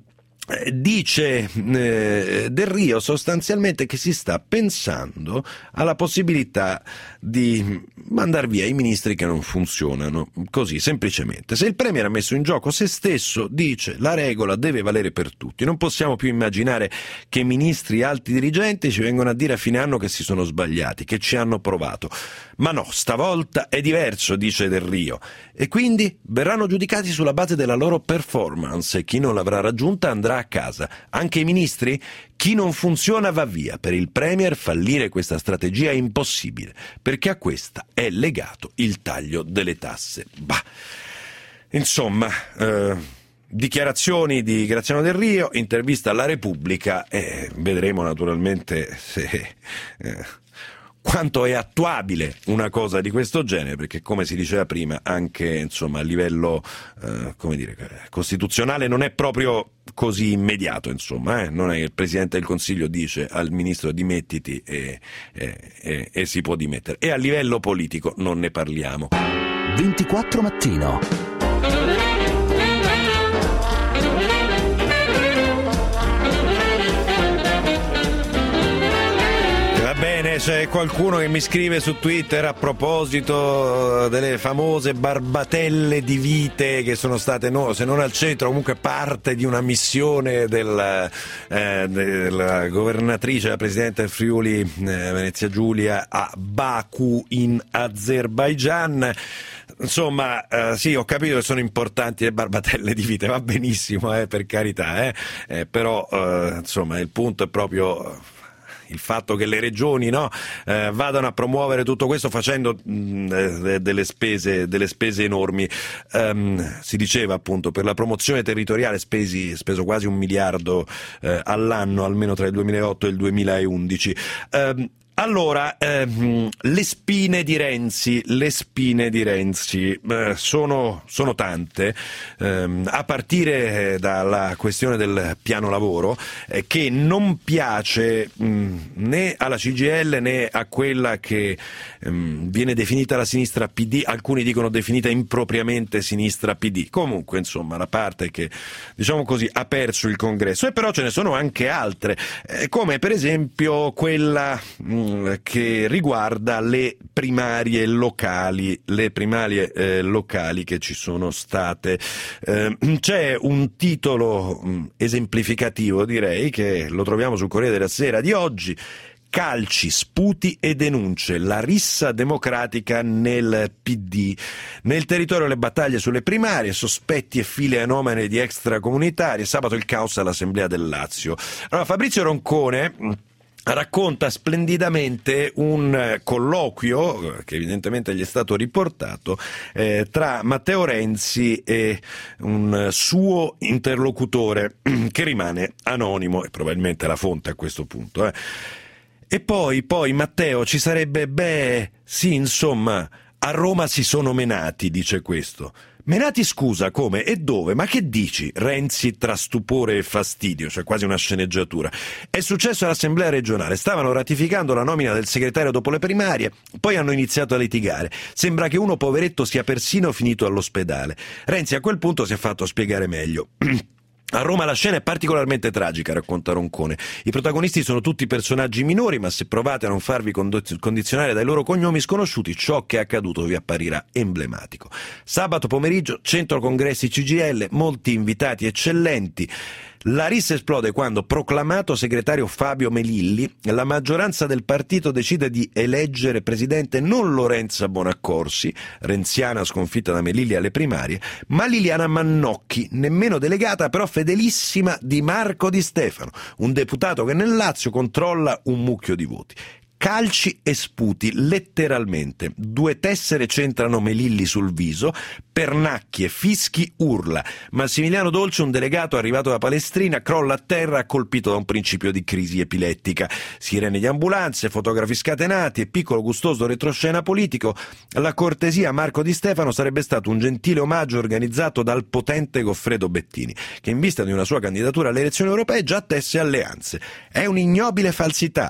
B: Dice Del Rio sostanzialmente che si sta pensando alla possibilità di mandar via i ministri che non funzionano, così semplicemente. Se il Premier ha messo in gioco se stesso, dice, la regola deve valere per tutti. Non possiamo più immaginare che ministri e alti dirigenti ci vengono a dire a fine anno che si sono sbagliati, che ci hanno provato. Ma no, stavolta è diverso, dice Del Rio, e quindi verranno giudicati sulla base della loro performance e chi non l'avrà raggiunta andrà a casa. Anche i ministri? Chi non funziona va via. Per il Premier fallire questa strategia è impossibile, perché a questa è legato il taglio delle tasse. Bah, insomma, dichiarazioni di Graziano Del Rio, intervista alla Repubblica e vedremo naturalmente se... quanto è attuabile una cosa di questo genere, perché come si diceva prima anche insomma a livello costituzionale non è proprio così immediato, insomma, non è che il Presidente del Consiglio dice al Ministro dimettiti e si può dimettere, e a livello politico non ne parliamo.
A: 24 Mattino.
B: C'è qualcuno che mi scrive su Twitter a proposito delle famose barbatelle di vite che sono state, se non al centro, comunque parte di una missione della governatrice, la presidente del Friuli Venezia Giulia a Baku in Azerbaigian. Insomma, sì, ho capito che sono importanti le barbatelle di vite, va benissimo, per carità, però insomma il punto è proprio il fatto che le regioni vadano a promuovere tutto questo facendo delle spese enormi. Si diceva appunto per la promozione territoriale speso quasi 1 miliardo all'anno, almeno tra il 2008 e il 2011. Allora, le spine di Renzi sono tante, a partire dalla questione del piano lavoro, che non piace né alla CGIL né a quella che viene definita la sinistra PD, alcuni dicono definita impropriamente sinistra PD. Comunque, insomma, la parte che, diciamo così, ha perso il congresso, e però ce ne sono anche altre, come per esempio quella che riguarda le primarie locali che ci sono state. C'è un titolo esemplificativo, direi, che lo troviamo sul Corriere della Sera di oggi: calci, sputi e denunce, la rissa democratica nel PD. Nel territorio le battaglie sulle primarie, sospetti e file anomale di extracomunitari, sabato il caos all'Assemblea del Lazio. Allora, Fabrizio Roncone racconta splendidamente un colloquio che evidentemente gli è stato riportato tra Matteo Renzi e un suo interlocutore che rimane anonimo, e probabilmente la fonte a questo punto. E poi Matteo ci sarebbe, sì, insomma, a Roma si sono menati, dice questo. Menati, scusa, come e dove? Ma che dici? Renzi tra stupore e fastidio, cioè quasi una sceneggiatura. È successo all'Assemblea regionale, stavano ratificando la nomina del segretario dopo le primarie, poi hanno iniziato a litigare. Sembra che uno poveretto sia persino finito all'ospedale. Renzi a quel punto si è fatto spiegare meglio. A Roma la scena è particolarmente tragica, racconta Roncone. I protagonisti sono tutti personaggi minori, ma se provate a non farvi condizionare dai loro cognomi sconosciuti, ciò che è accaduto vi apparirà emblematico. Sabato pomeriggio, centro congressi CGIL, molti invitati eccellenti. La rissa esplode quando, proclamato segretario Fabio Melilli, la maggioranza del partito decide di eleggere presidente non Lorenza Bonaccorsi, renziana sconfitta da Melilli alle primarie, ma Liliana Mannocchi, nemmeno delegata però fedelissima di Marco Di Stefano, un deputato che nel Lazio controlla un mucchio di voti. Calci e sputi, letteralmente. 2 tessere centrano Melilli sul viso, pernacchie, fischi, urla. Massimiliano Dolce, un delegato arrivato da Palestrina, crolla a terra colpito da un principio di crisi epilettica. Sirene di ambulanze, fotografi scatenati e piccolo gustoso retroscena politico. La cortesia a Marco Di Stefano sarebbe stato un gentile omaggio organizzato dal potente Goffredo Bettini, che in vista di una sua candidatura alle elezioni europee già tesse alleanze. È un'ignobile falsità.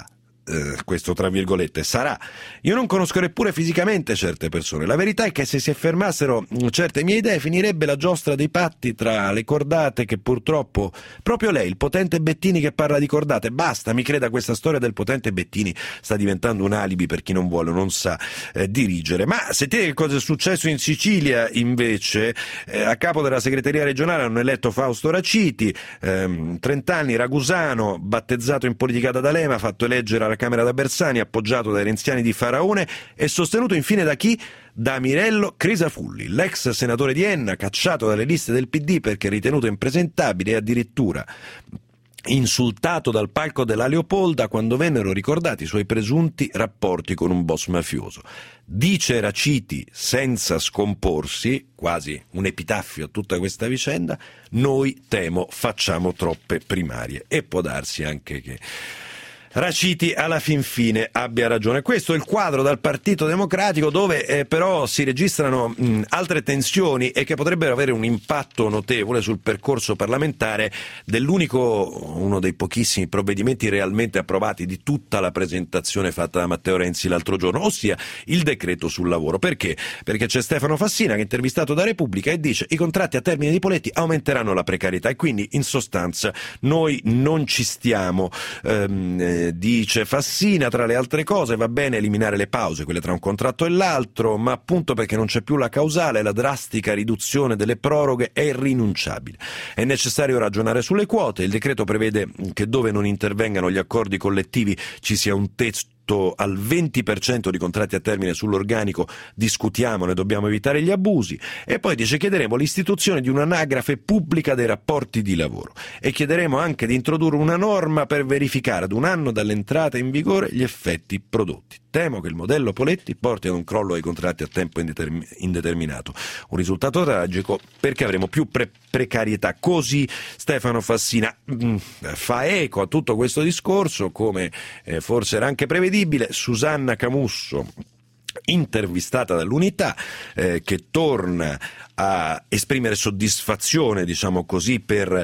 B: questo tra virgolette, sarà. Io non conosco neppure fisicamente certe persone. La verità è che se si affermassero certe mie idee finirebbe la giostra dei patti tra le cordate che purtroppo proprio lei, il potente Bettini che parla di cordate, basta, mi creda, questa storia del potente Bettini sta diventando un alibi per chi non vuole o non sa dirigere. Ma sentite che cosa è successo in Sicilia invece. A capo della segreteria regionale hanno eletto Fausto Raciti, 30 anni, ragusano, battezzato in politica da D'Alema, fatto eleggere alla Camera da Bersani, appoggiato dai renziani di Faraone e sostenuto infine da chi? Da Mirello Crisafulli, l'ex senatore di Enna, cacciato dalle liste del PD perché ritenuto impresentabile e addirittura insultato dal palco della Leopolda quando vennero ricordati i suoi presunti rapporti con un boss mafioso. Dice Raciti senza scomporsi, quasi un epitaffio a tutta questa vicenda: noi temo facciamo troppe primarie. E può darsi anche che Raciti alla fin fine abbia ragione. Questo è il quadro dal Partito Democratico, dove però si registrano altre tensioni e che potrebbero avere un impatto notevole sul percorso parlamentare uno dei pochissimi provvedimenti realmente approvati di tutta la presentazione fatta da Matteo Renzi l'altro giorno, ossia il decreto sul lavoro. Perché? Perché c'è Stefano Fassina che è intervistato da Repubblica e dice: i contratti a termine di Poletti aumenteranno la precarietà e quindi in sostanza noi non ci stiamo. Dice Fassina, tra le altre cose, va bene eliminare le pause, quelle tra un contratto e l'altro, ma appunto perché non c'è più la causale, la drastica riduzione delle proroghe è irrinunciabile. È necessario ragionare sulle quote, il decreto prevede che dove non intervengano gli accordi collettivi ci sia un testo al 20% di contratti a termine sull'organico, discutiamone, dobbiamo evitare gli abusi. E poi dice: chiederemo l'istituzione di un'anagrafe pubblica dei rapporti di lavoro e chiederemo anche di introdurre una norma per verificare ad un anno dall'entrata in vigore gli effetti prodotti. Temo che il modello Poletti porti ad un crollo dei contratti a tempo indeterminato, un risultato tragico perché avremo più precarietà. Così Stefano Fassina fa eco a tutto questo discorso, come forse era anche prevedibile. Susanna Camusso, intervistata dall'Unità, che torna a esprimere soddisfazione, diciamo così, per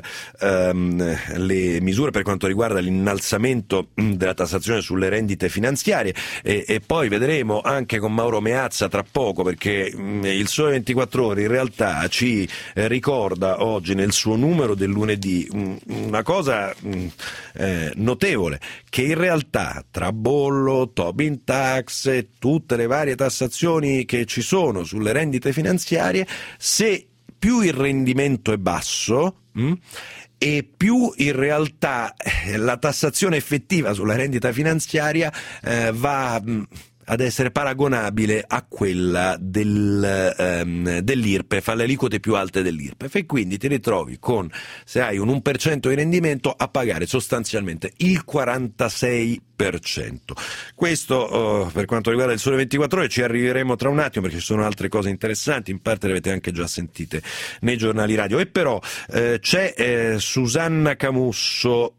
B: le misure per quanto riguarda l'innalzamento della tassazione sulle rendite finanziarie, e poi vedremo anche con Mauro Meazza tra poco, perché il Sole 24 Ore in realtà ci ricorda oggi nel suo numero del lunedì una cosa notevole, che in realtà tra bollo, Tobin tax e tutte le varie tassazioni che ci sono sulle rendite finanziarie, se più il rendimento è basso e più in realtà la tassazione effettiva sulla rendita finanziaria va ad essere paragonabile a quella dell'IRPEF, alle aliquote più alte dell'IRPEF, e quindi ti ritrovi con, se hai un 1% di rendimento, a pagare sostanzialmente il 46%. Questo per quanto riguarda il Sole 24 Ore, ci arriveremo tra un attimo perché ci sono altre cose interessanti, in parte le avete anche già sentite nei giornali radio. E però c'è Susanna Camusso,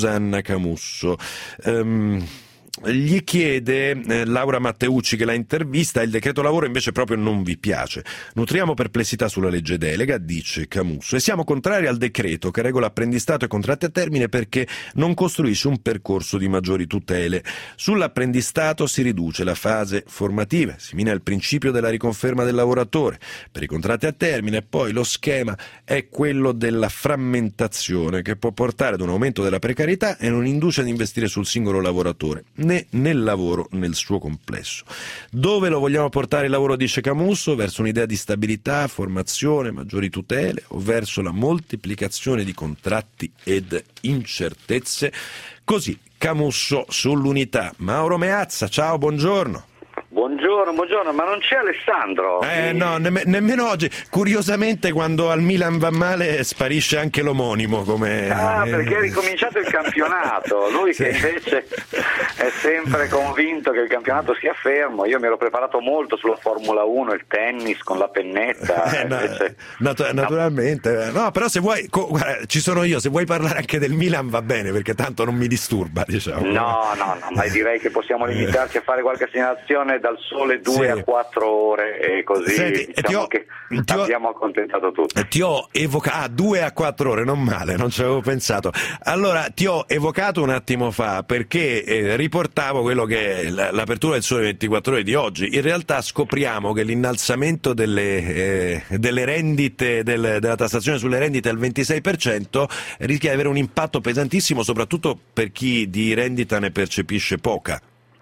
B: gli chiede Laura Matteucci, che la intervista: il decreto lavoro invece proprio non vi piace. Nutriamo perplessità sulla legge delega, dice Camusso, e siamo contrari al decreto che regola apprendistato e contratti a termine perché non costruisce un percorso di maggiori tutele. Sull'apprendistato si riduce la fase formativa, si mina il principio della riconferma del lavoratore. Per i contratti a termine poi lo schema è quello della frammentazione, che può portare ad un aumento della precarietà e non induce ad investire sul singolo lavoratore né nel lavoro nel suo complesso. Dove lo vogliamo portare il lavoro, dice Camusso? Verso un'idea di stabilità, formazione, maggiori tutele, o verso la moltiplicazione di contratti ed incertezze? Così Camusso sull'Unità. Mauro Meazza, ciao, buongiorno.
I: Buongiorno, ma non c'è Alessandro?
B: No, nemmeno oggi. Curiosamente, quando al Milan va male sparisce anche l'omonimo.
I: Perché è ricominciato il campionato. Lui sì, che invece è sempre convinto che il campionato sia fermo. Io mi ero preparato molto sulla Formula 1, il tennis con la pennetta.
B: Naturalmente. No, però se vuoi, guarda, ci sono io. Se vuoi parlare anche del Milan va bene, perché tanto non mi disturba, diciamo.
I: No, ma direi che possiamo limitarci a fare qualche segnalazione dal sole 2 a 4 ore e così. Senti, diciamo che abbiamo accontentato tutti.
B: Ti ho evocato 2 a 4 ore, non male, non ci avevo pensato. Allora ti ho evocato un attimo fa perché riportavo quello che è l'apertura del Sole 24 Ore di oggi. In realtà scopriamo che l'innalzamento delle rendite, della tassazione sulle rendite al 26% rischia di avere un impatto pesantissimo, soprattutto per chi di rendita ne percepisce poca.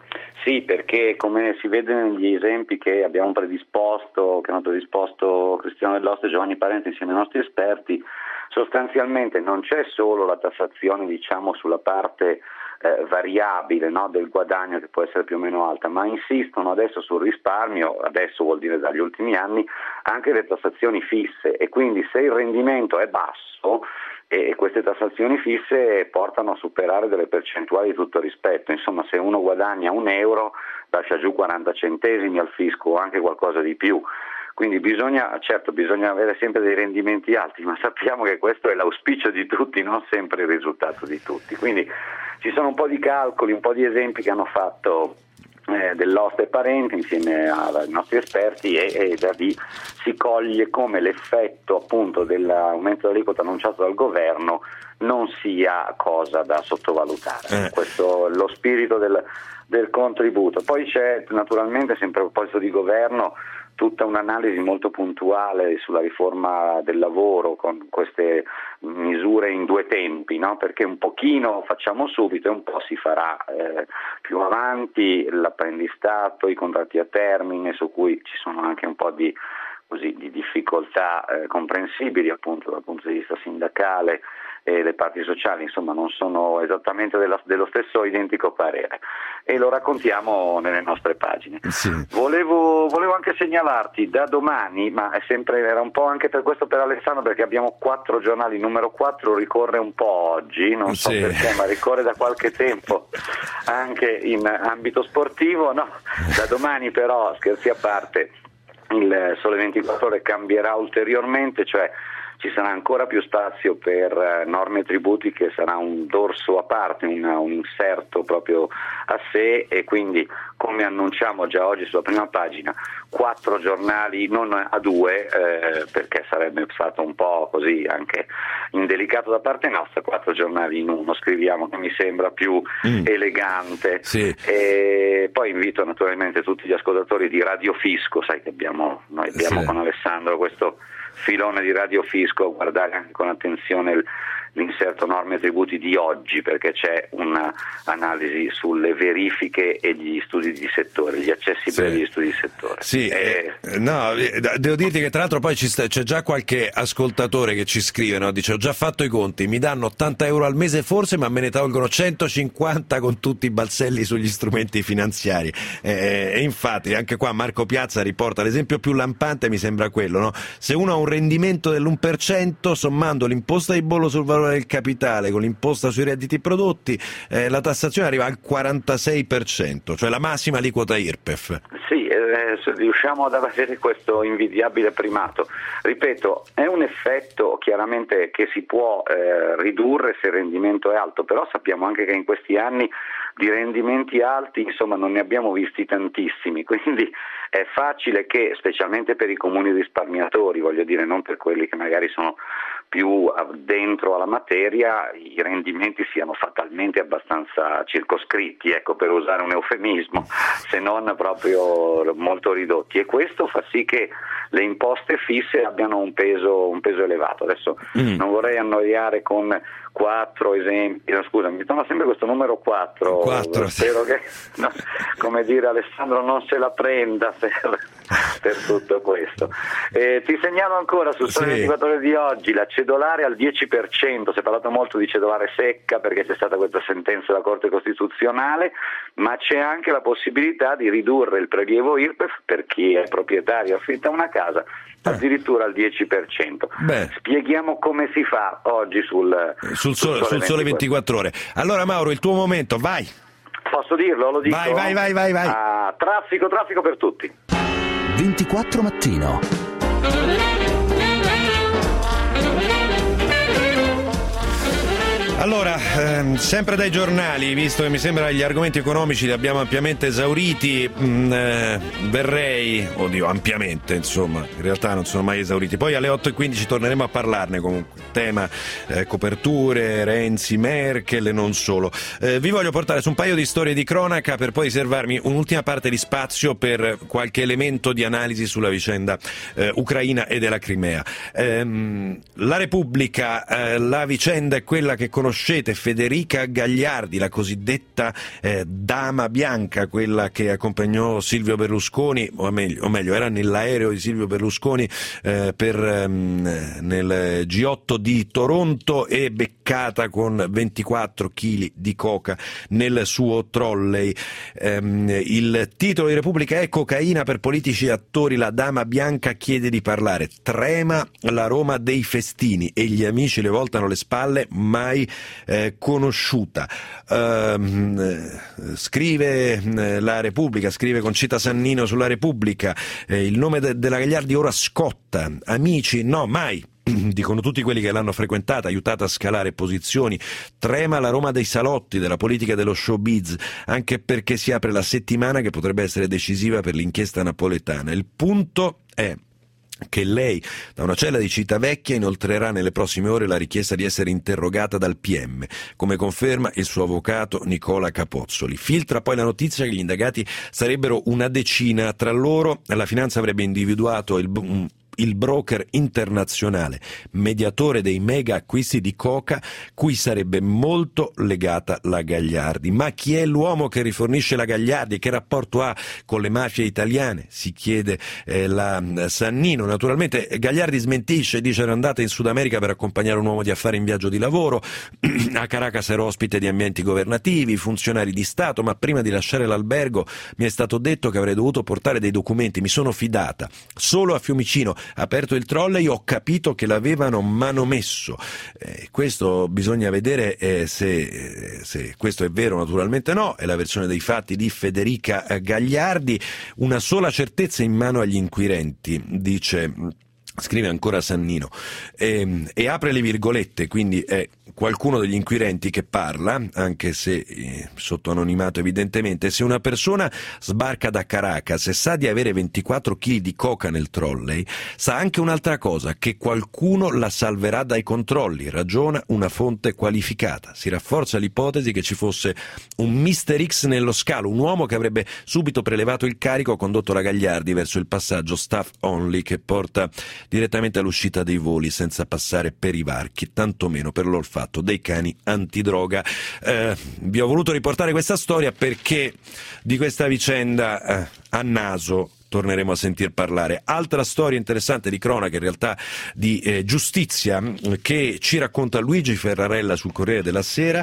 I: Sì, perché come si vede negli esempi che abbiamo predisposto, che hanno predisposto Cristiano Dell'Oste e Giovanni Parenti insieme ai nostri esperti, sostanzialmente non c'è solo la tassazione, diciamo, sulla parte variabile, no, del guadagno, che può essere più o meno alta, ma insistono adesso sul risparmio, adesso vuol dire dagli ultimi anni, anche le tassazioni fisse, e quindi se il rendimento è basso e queste tassazioni fisse portano a superare delle percentuali di tutto rispetto. Insomma, se uno guadagna €1 lascia giù 40 centesimi al fisco o anche qualcosa di più. Quindi bisogna avere sempre dei rendimenti alti, ma sappiamo che questo è l'auspicio di tutti, non sempre il risultato di tutti. Quindi ci sono un po' di calcoli, un po' di esempi che hanno fatto Dell'Oste e Parenti insieme ai nostri esperti, e da lì si coglie come l'effetto appunto dell'aumento dell'aliquota annunciato dal governo non sia cosa da sottovalutare. Questo è lo spirito del contributo. Poi c'è naturalmente, sempre a proposito di governo, tutta un'analisi molto puntuale sulla riforma del lavoro, con queste misure in due tempi, no? Perché un pochino facciamo subito e un po' si farà più avanti, l'apprendistato, i contratti a termine, su cui ci sono anche un po' di difficoltà comprensibili appunto dal punto di vista sindacale, e le parti sociali insomma non sono esattamente dello stesso identico parere, e lo raccontiamo nelle nostre pagine. Sì. Volevo anche segnalarti da domani, ma era un po' anche per questo per Alessandro, perché abbiamo 4 giornali, il numero 4 ricorre un po' oggi, non so perché, ma ricorre da qualche tempo anche in ambito sportivo, no? Da domani però, scherzi a parte, il Sole 24 Ore cambierà ulteriormente, cioè ci sarà ancora più spazio per norme e tributi, che sarà un dorso a parte, un inserto proprio a sé, e quindi, come annunciamo già oggi sulla prima pagina, 4 giornali, non a 2, perché sarebbe stato un po' così anche indelicato da parte nostra, 4 giornali in uno, scriviamo, che mi sembra più elegante. Sì. E poi invito naturalmente tutti gli ascoltatori di Radio Fisco, sai che noi abbiamo con Alessandro questo filone di Radio Fisco, a guardare anche con attenzione l'inserto norme e tributi di oggi, perché c'è un'analisi sulle verifiche e gli studi di settore, gli accessi brevi agli studi di settore. Sì,
B: no, devo dirti che tra l'altro poi c'è già qualche ascoltatore che ci scrive, no? Dice: ho già fatto i conti, mi danno 80 euro al mese forse, ma me ne tolgono 150 con tutti i balzelli sugli strumenti finanziari. E infatti anche qua Marco Piazza riporta l'esempio più lampante, mi sembra quello, no? Se uno ha un rendimento dell'1%, sommando l'imposta di bollo sul valore del capitale con l'imposta sui redditi prodotti, la tassazione arriva al 46%, cioè la massima aliquota IRPEF.
I: Sì, riusciamo ad avere questo invidiabile primato. Ripeto, è un effetto chiaramente che si può ridurre se il rendimento è alto, però sappiamo anche che in questi anni di rendimenti alti insomma non ne abbiamo visti tantissimi, quindi è facile che, specialmente per i comuni risparmiatori, voglio dire, non per quelli che magari sono più dentro alla materia, i rendimenti siano fatalmente abbastanza circoscritti, ecco, per usare un eufemismo, se non proprio molto ridotti, e questo fa sì che le imposte fisse abbiano un peso elevato. Adesso non vorrei annoiare con 4 esempi, no, scusa, mi torna sempre questo numero 4, spero che come dire, Alessandro non se la prenda per tutto questo. Ti segnalo ancora sul Sole 24 Ore di oggi la cedolare al 10%, si è parlato molto di cedolare secca perché c'è stata questa sentenza della Corte Costituzionale, ma c'è anche la possibilità di ridurre il prelievo IRPEF per chi è proprietario e affitta una casa addirittura al 10%. Spieghiamo come si fa oggi sul
B: Sole 24 Ore. Allora Mauro, il tuo momento, vai.
I: Posso dirlo? Lo dico?
B: Vai.
I: Traffico per tutti.
A: 24 mattino.
B: Allora, sempre dai giornali, visto che mi sembra gli argomenti economici li abbiamo ampiamente esauriti, verrei, ampiamente, insomma, in realtà non sono mai esauriti. Poi alle 8:15 torneremo a parlarne, comunque, tema coperture, Renzi, Merkel e non solo. Vi voglio portare su un paio di storie di cronaca per poi riservarmi un'ultima parte di spazio per qualche elemento di analisi sulla vicenda ucraina e della Crimea. La Repubblica, la vicenda è quella che conoscete, Federica Gagliardi, la cosiddetta dama bianca, quella che accompagnò Silvio Berlusconi, o meglio era nell'aereo di Silvio Berlusconi nel G8 di Toronto e beccata con 24 kg di coca nel suo trolley. Il titolo di Repubblica è: cocaina per politici e attori, la dama bianca chiede di parlare, trema la Roma dei festini e gli amici le voltano le spalle, mai conosciuta. Scrive la Repubblica, scrive Concita Sannino sulla Repubblica, il nome della Gagliardi ora scotta, amici no, mai. Dicono tutti quelli che l'hanno frequentata, aiutata a scalare posizioni. Trema la Roma dei salotti, della politica e dello showbiz, anche perché si apre la settimana che potrebbe essere decisiva per l'inchiesta napoletana. Il punto è che lei, da una cella di Civitavecchia, inoltrerà nelle prossime ore la richiesta di essere interrogata dal PM, come conferma il suo avvocato Nicola Capozzoli. Filtra poi la notizia che gli indagati sarebbero una decina, tra loro la Finanza avrebbe individuato il broker internazionale, mediatore dei mega acquisti di coca, cui sarebbe molto legata la Gagliardi. Ma chi è l'uomo che rifornisce la Gagliardi? Che rapporto ha con le mafie italiane? Si chiede la Sannino. Naturalmente Gagliardi smentisce, dice era andata in Sud America per accompagnare un uomo di affari in viaggio di lavoro, a Caracas ero ospite di ambienti governativi, funzionari di Stato, ma prima di lasciare l'albergo mi è stato detto che avrei dovuto portare dei documenti, mi sono fidata. Solo a Fiumicino, aperto il trolley, ho capito che l'avevano manomesso. Questo bisogna vedere se questo è vero, naturalmente no, è la versione dei fatti di Federica Gagliardi. Una sola certezza in mano agli inquirenti, scrive ancora Sannino, e apre le virgolette, quindi è qualcuno degli inquirenti che parla, anche se sotto anonimato evidentemente. Se una persona sbarca da Caracas e sa di avere 24 kg di coca nel trolley, sa anche un'altra cosa, che qualcuno la salverà dai controlli, ragiona una fonte qualificata. Si rafforza l'ipotesi che ci fosse un Mr. X nello scalo, un uomo che avrebbe subito prelevato il carico, condotto la Gagliardi verso il passaggio staff only che porta direttamente all'uscita dei voli senza passare per i varchi, tantomeno per l'olfatto dei cani antidroga. Vi ho voluto riportare questa storia perché di questa vicenda a naso torneremo a sentir parlare. Altra storia interessante di cronaca, in realtà di giustizia, che ci racconta Luigi Ferrarella sul Corriere della Sera.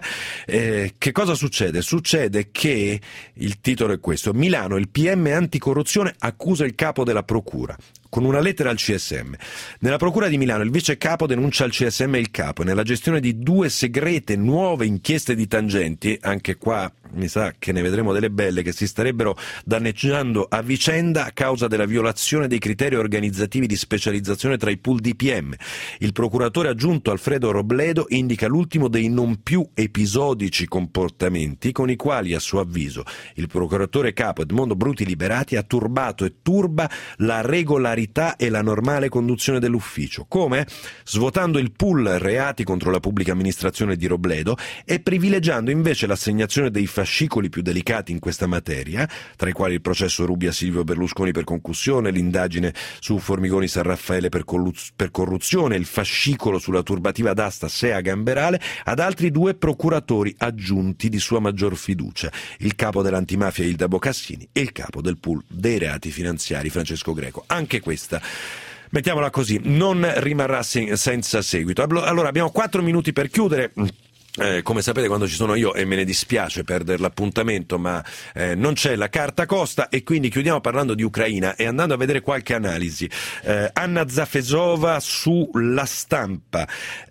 B: Che cosa succede? Succede che, il titolo è questo: Milano, il PM anticorruzione accusa il capo della procura. Con una lettera al CSM. Nella procura di Milano il vice capo denuncia al CSM il capo, e nella gestione di 2 segrete nuove inchieste di tangenti, anche qua mi sa che ne vedremo delle belle, che si starebbero danneggiando a vicenda a causa della violazione dei criteri organizzativi di specializzazione tra i pool di PM. Il procuratore aggiunto Alfredo Robledo indica l'ultimo dei non più episodici comportamenti con i quali, a suo avviso, il procuratore capo Edmondo Bruti Liberati ha turbato e turba la regolarità e la normale conduzione dell'ufficio. Come? Svuotando il pool reati contro la pubblica amministrazione di Robledo e privilegiando invece l'assegnazione dei fascicoli più delicati in questa materia, tra i quali il processo Rubbia Silvio Berlusconi per concussione, l'indagine su Formigoni San Raffaele per corruzione, il fascicolo sulla turbativa d'asta Sea Gamberale, ad altri 2 procuratori aggiunti di sua maggior fiducia, il capo dell'antimafia Ilda Bocassini e il capo del pool dei reati finanziari Francesco Greco. Anche questa, mettiamola così, non rimarrà senza seguito. Allora abbiamo 4 minuti per chiudere. Come sapete, quando ci sono io, e me ne dispiace perdere l'appuntamento, ma non c'è la carta costa, e quindi chiudiamo parlando di Ucraina e andando a vedere qualche analisi. Anna Zafesova sulla Stampa.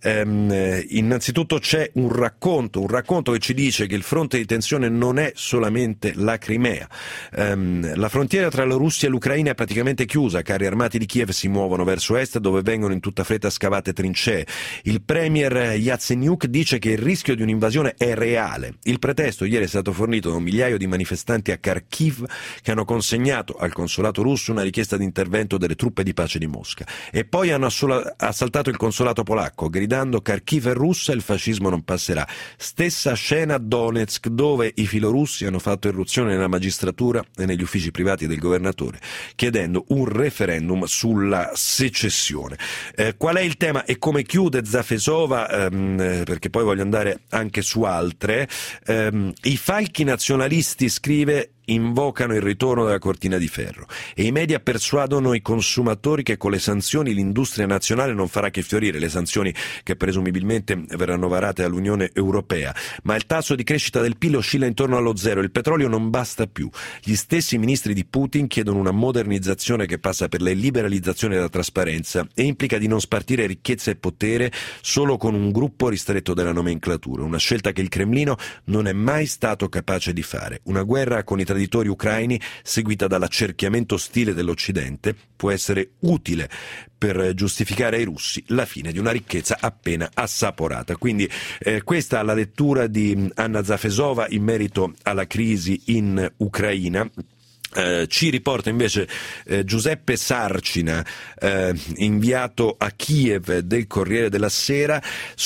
B: Innanzitutto c'è un racconto che ci dice che il fronte di tensione non è solamente la Crimea. La frontiera tra la Russia e l'Ucraina è praticamente chiusa, carri armati di Kiev si muovono verso est dove vengono in tutta fretta scavate trincee. Il premier Yatsenyuk dice che il rischio di un'invasione è reale. Il pretesto ieri è stato fornito da un migliaio di manifestanti a Kharkiv che hanno consegnato al consolato russo una richiesta di intervento delle truppe di pace di Mosca e poi hanno assaltato il consolato polacco gridando Kharkiv è russa e il fascismo non passerà. Stessa scena a Donetsk, dove i filorussi hanno fatto irruzione nella magistratura e negli uffici privati del governatore chiedendo un referendum sulla secessione. Qual è il tema e come chiude Zafesova, perché poi voglio andare anche su altre. I falchi nazionalisti, scrive, invocano il ritorno della cortina di ferro e i media persuadono i consumatori che con le sanzioni l'industria nazionale non farà che fiorire, le sanzioni che presumibilmente verranno varate dall'Unione Europea, ma il tasso di crescita del PIL oscilla intorno allo zero, il petrolio non basta più. Gli stessi ministri di Putin chiedono una modernizzazione che passa per la liberalizzazione della trasparenza e implica di non spartire ricchezza e potere solo con un gruppo ristretto della nomenclatura, una scelta che il Cremlino non è mai stato capace di fare. Una guerra con i traditori ucraini seguita dall'accerchiamento ostile dell'Occidente può essere utile per giustificare ai russi la fine di una ricchezza appena assaporata. Quindi questa è la lettura di Anna Zafesova in merito alla crisi in Ucraina. Ci riporta invece Giuseppe Sarcina, inviato a Kiev del Corriere della Sera,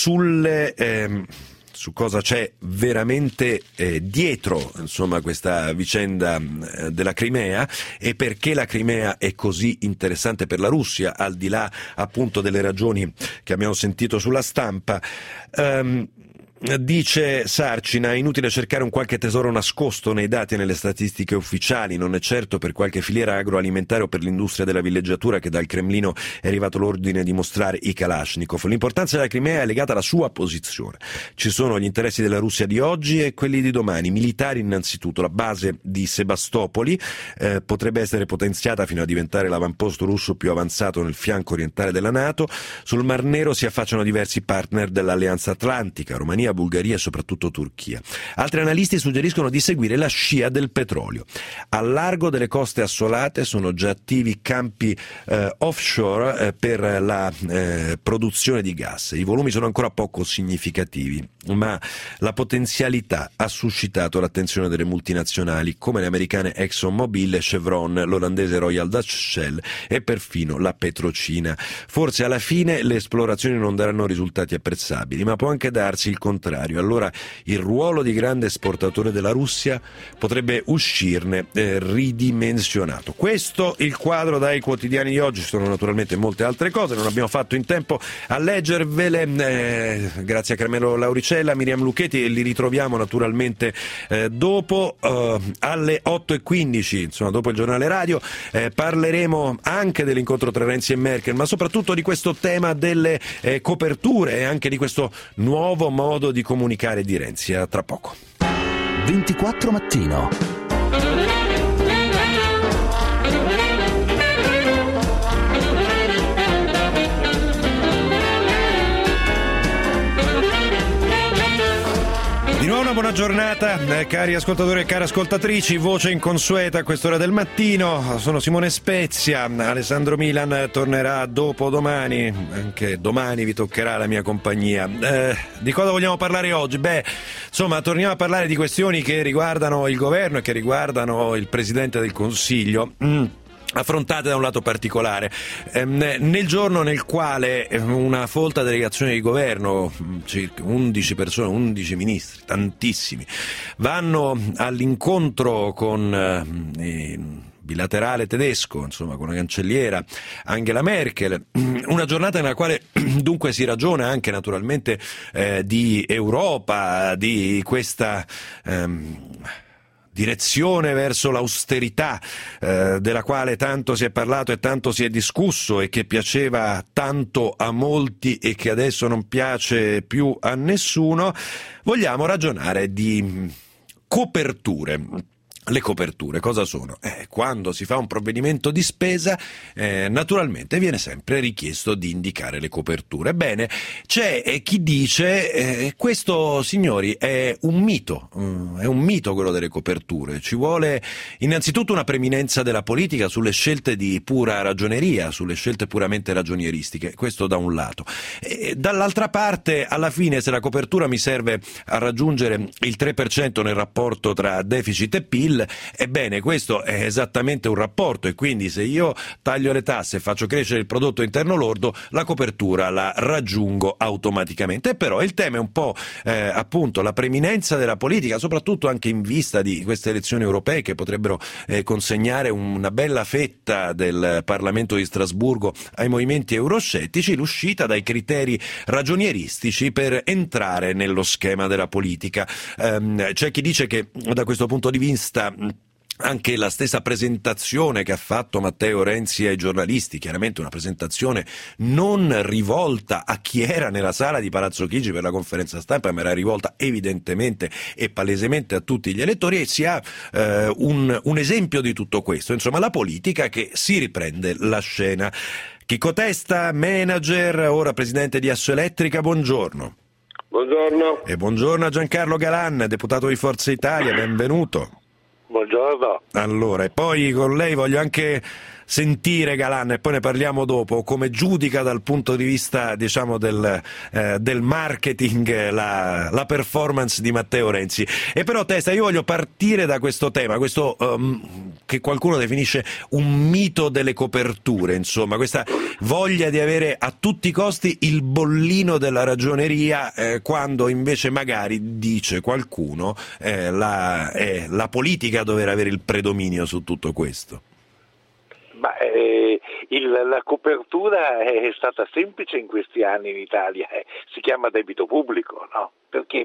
B: su cosa c'è veramente dietro, insomma, questa vicenda della Crimea e perché la Crimea è così interessante per la Russia, al di là appunto delle ragioni che abbiamo sentito sulla stampa. Dice Sarcina, è inutile cercare un qualche tesoro nascosto nei dati e nelle statistiche ufficiali, non è certo per qualche filiera agroalimentare o per l'industria della villeggiatura che dal Cremlino è arrivato l'ordine di mostrare i Kalashnikov. L'importanza della Crimea è legata alla sua posizione. Ci sono gli interessi della Russia di oggi e quelli di domani, militari innanzitutto. La base di Sebastopoli potrebbe essere potenziata fino a diventare l'avamposto russo più avanzato nel fianco orientale della NATO. Sul Mar Nero si affacciano diversi partner dell'Alleanza Atlantica, Romania, Bulgaria e soprattutto Turchia. Altri analisti suggeriscono di seguire la scia del petrolio. Al largo delle coste assolate sono già attivi campi offshore per la produzione di gas. I volumi sono ancora poco significativi, ma la potenzialità ha suscitato l'attenzione delle multinazionali come le americane ExxonMobil, Chevron, l'olandese Royal Dutch Shell e perfino la Petrocina. Forse alla fine le esplorazioni non daranno risultati apprezzabili, ma può anche darsi il contrario. Allora il ruolo di grande esportatore della Russia potrebbe uscirne ridimensionato. Questo il quadro dai quotidiani di oggi. Ci sono naturalmente molte altre cose, non abbiamo fatto in tempo a leggervele, grazie a Carmelo Lauricella, Miriam Lucchetti, e li ritroviamo naturalmente dopo alle 8:15, insomma dopo il giornale radio. Parleremo anche dell'incontro tra Renzi e Merkel, ma soprattutto di questo tema delle coperture e anche di questo nuovo modo di comunicare di Renzi. A tra poco.
A: 24 mattino.
B: Di nuovo una buona giornata, cari ascoltatori e care ascoltatrici. Voce inconsueta a quest'ora del mattino. Sono Simone Spezia. Alessandro Milan tornerà dopodomani. Anche domani vi toccherà la mia compagnia. Di cosa vogliamo parlare oggi? Insomma, torniamo a parlare di questioni che riguardano il governo e che riguardano il Presidente del Consiglio. Affrontate da un lato particolare, nel giorno nel quale una folta delegazione di governo, circa 11 persone, 11 ministri, tantissimi, vanno all'incontro con il bilaterale tedesco, insomma con la cancelliera Angela Merkel, una giornata nella quale dunque si ragiona anche naturalmente di Europa, di questa direzione verso l'austerità della quale tanto si è parlato e tanto si è discusso e che piaceva tanto a molti e che adesso non piace più a nessuno. Vogliamo ragionare di coperture. Le coperture cosa sono? Quando si fa un provvedimento di spesa, naturalmente viene sempre richiesto di indicare le coperture. Bene, c'è chi dice questo, signori, è un mito quello delle coperture. Ci vuole innanzitutto una preminenza della politica sulle scelte di pura ragioneria, sulle scelte puramente ragionieristiche, questo da un lato. Dall'altra parte, alla fine, se la copertura mi serve a raggiungere il 3% nel rapporto tra deficit e PIL, ebbene questo è esattamente un rapporto, e quindi se io taglio le tasse e faccio crescere il prodotto interno lordo, la copertura la raggiungo automaticamente. E però il tema è un po' appunto la preminenza della politica, soprattutto anche in vista di queste elezioni europee che potrebbero consegnare una bella fetta del Parlamento di Strasburgo ai movimenti euroscettici, l'uscita dai criteri ragionieristici per entrare nello schema della politica. C'è chi dice che da questo punto di vista anche la stessa presentazione che ha fatto Matteo Renzi ai giornalisti, chiaramente una presentazione non rivolta a chi era nella sala di Palazzo Chigi per la conferenza stampa, ma era rivolta evidentemente e palesemente a tutti gli elettori, e si ha un esempio di tutto questo, insomma la politica che si riprende la scena. Chico Testa, manager, ora presidente di Assoelettrica, buongiorno.
J: Buongiorno.
B: E buongiorno a Giancarlo Galan, deputato di Forza Italia, benvenuto.
J: Buongiorno.
B: Allora, e poi con lei voglio anche sentire, Galan, e poi ne parliamo dopo, come giudica dal punto di vista, diciamo, del marketing la performance di Matteo Renzi. E però, Testa, io voglio partire da questo tema, questo che qualcuno definisce un mito delle coperture, insomma, questa voglia di avere a tutti i costi il bollino della ragioneria, quando invece magari, dice qualcuno, la politica a dover avere il predominio su tutto questo.
J: La copertura è stata semplice in questi anni in Italia, si chiama debito pubblico, no? Perché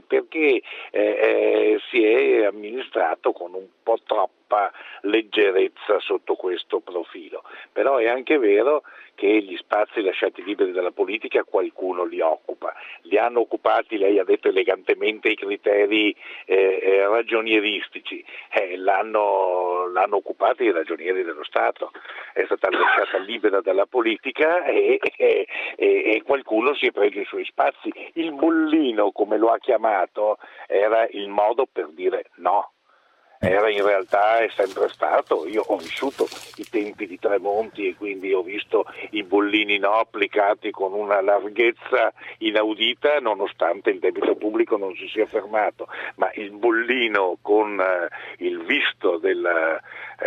J: si è amministrato con un po' troppa leggerezza sotto questo profilo, però è anche vero che gli spazi lasciati liberi dalla politica qualcuno li occupa, li hanno occupati, lei ha detto elegantemente, i criteri ragionieristici, l'hanno occupati i ragionieri dello Stato, è stata lasciata libera dalla politica e qualcuno si è preso i suoi spazi. Il bollino, come lo ha chiamato, era il modo per dire no. Era in realtà, è sempre stato, io ho vissuto i tempi di Tremonti e quindi ho visto i bollini no applicati con una larghezza inaudita, nonostante il debito pubblico non si sia fermato, ma il bollino con il visto della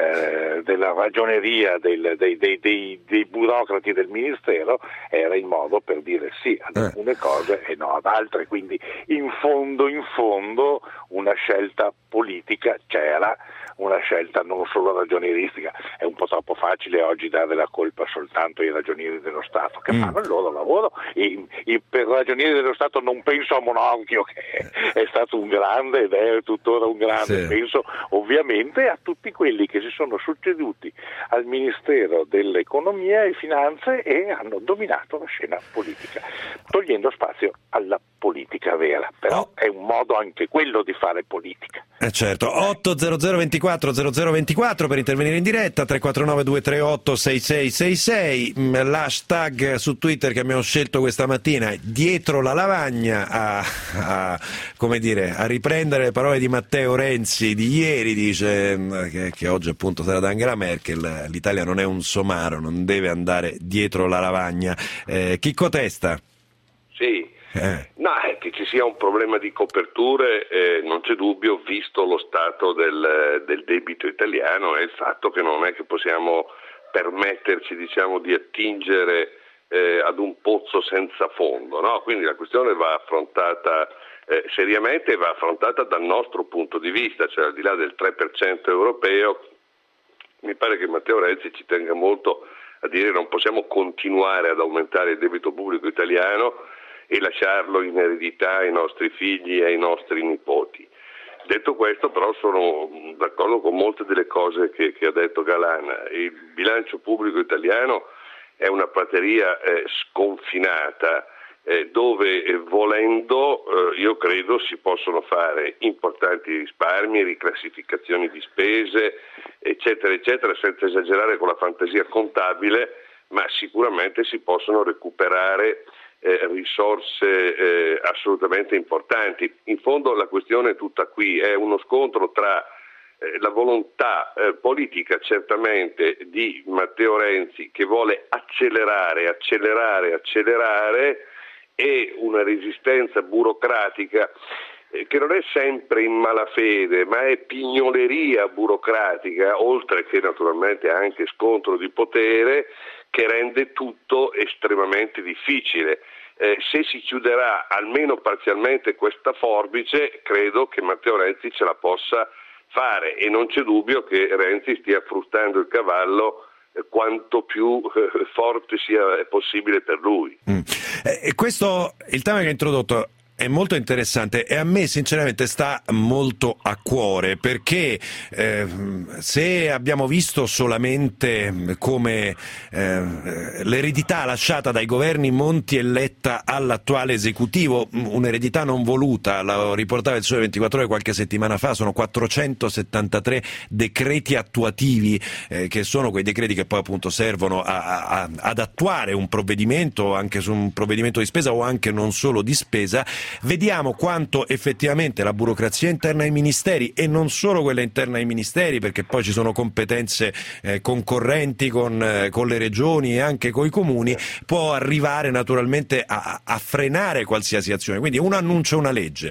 J: ragioneria dei burocrati del Ministero era il modo per dire sì ad alcune cose e no ad altre, quindi in fondo una scelta politica c'era, una scelta non solo ragionieristica. È un po' troppo facile oggi dare la colpa soltanto ai ragionieri dello Stato che fanno il loro lavoro. Per ragionieri dello Stato non penso a Monocchio, che è stato un grande ed è tuttora un grande, sì. Penso ovviamente a tutti quelli che si sono succeduti al Ministero dell'Economia e Finanze e hanno dominato la scena politica, togliendo spazio alla politica vera, però è un modo anche quello di fare politica.
B: Certo, 80024 0024 per intervenire in diretta, 349 238 6666, l'hashtag su Twitter che abbiamo scelto questa mattina è dietro la lavagna, a riprendere le parole di Matteo Renzi di ieri, dice che oggi appunto sarà da Angela Merkel, l'Italia non è un somaro, non deve andare dietro la lavagna. Chico Testa.
K: Sì. No, che ci sia un problema di coperture non c'è dubbio, visto lo stato del debito italiano e il fatto che non è che possiamo permetterci, diciamo, di attingere ad un pozzo senza fondo, no? Quindi la questione va affrontata seriamente e va affrontata dal nostro punto di vista, cioè al di là del 3% europeo. Mi pare che Matteo Renzi ci tenga molto a dire che non possiamo continuare ad aumentare il debito pubblico italiano e lasciarlo in eredità ai nostri figli e ai nostri nipoti. Detto questo, però, sono d'accordo con molte delle cose che ha detto Galan. Il bilancio pubblico italiano è una prateria sconfinata dove volendo io credo si possono fare importanti risparmi, riclassificazioni di spese, eccetera, eccetera, senza esagerare con la fantasia contabile, ma sicuramente si possono recuperare risorse assolutamente importanti. In fondo la questione è tutta qui, è uno scontro tra la volontà politica certamente di Matteo Renzi, che vuole accelerare e una resistenza burocratica che non è sempre in malafede, ma è pignoleria burocratica, oltre che naturalmente anche scontro di potere, che rende tutto estremamente difficile. Se si chiuderà almeno parzialmente questa forbice, credo che Matteo Renzi ce la possa fare, e non c'è dubbio che Renzi stia fruttando il cavallo quanto più forte sia possibile per lui.
B: E questo, il tema che ha introdotto, è molto interessante e a me sinceramente sta molto a cuore, perché se abbiamo visto solamente come l'eredità lasciata dai governi Monti e Letta all'attuale esecutivo, un'eredità non voluta, la riportava il Sole 24 Ore qualche settimana fa, sono 473 decreti attuativi, che sono quei decreti che poi appunto servono ad attuare un provvedimento, anche su un provvedimento di spesa o anche non solo di spesa. Vediamo quanto effettivamente la burocrazia interna ai ministeri, e non solo quella interna ai ministeri, perché poi ci sono competenze concorrenti con le regioni e anche coi comuni, può arrivare naturalmente a frenare qualsiasi azione. Quindi uno annuncia una legge,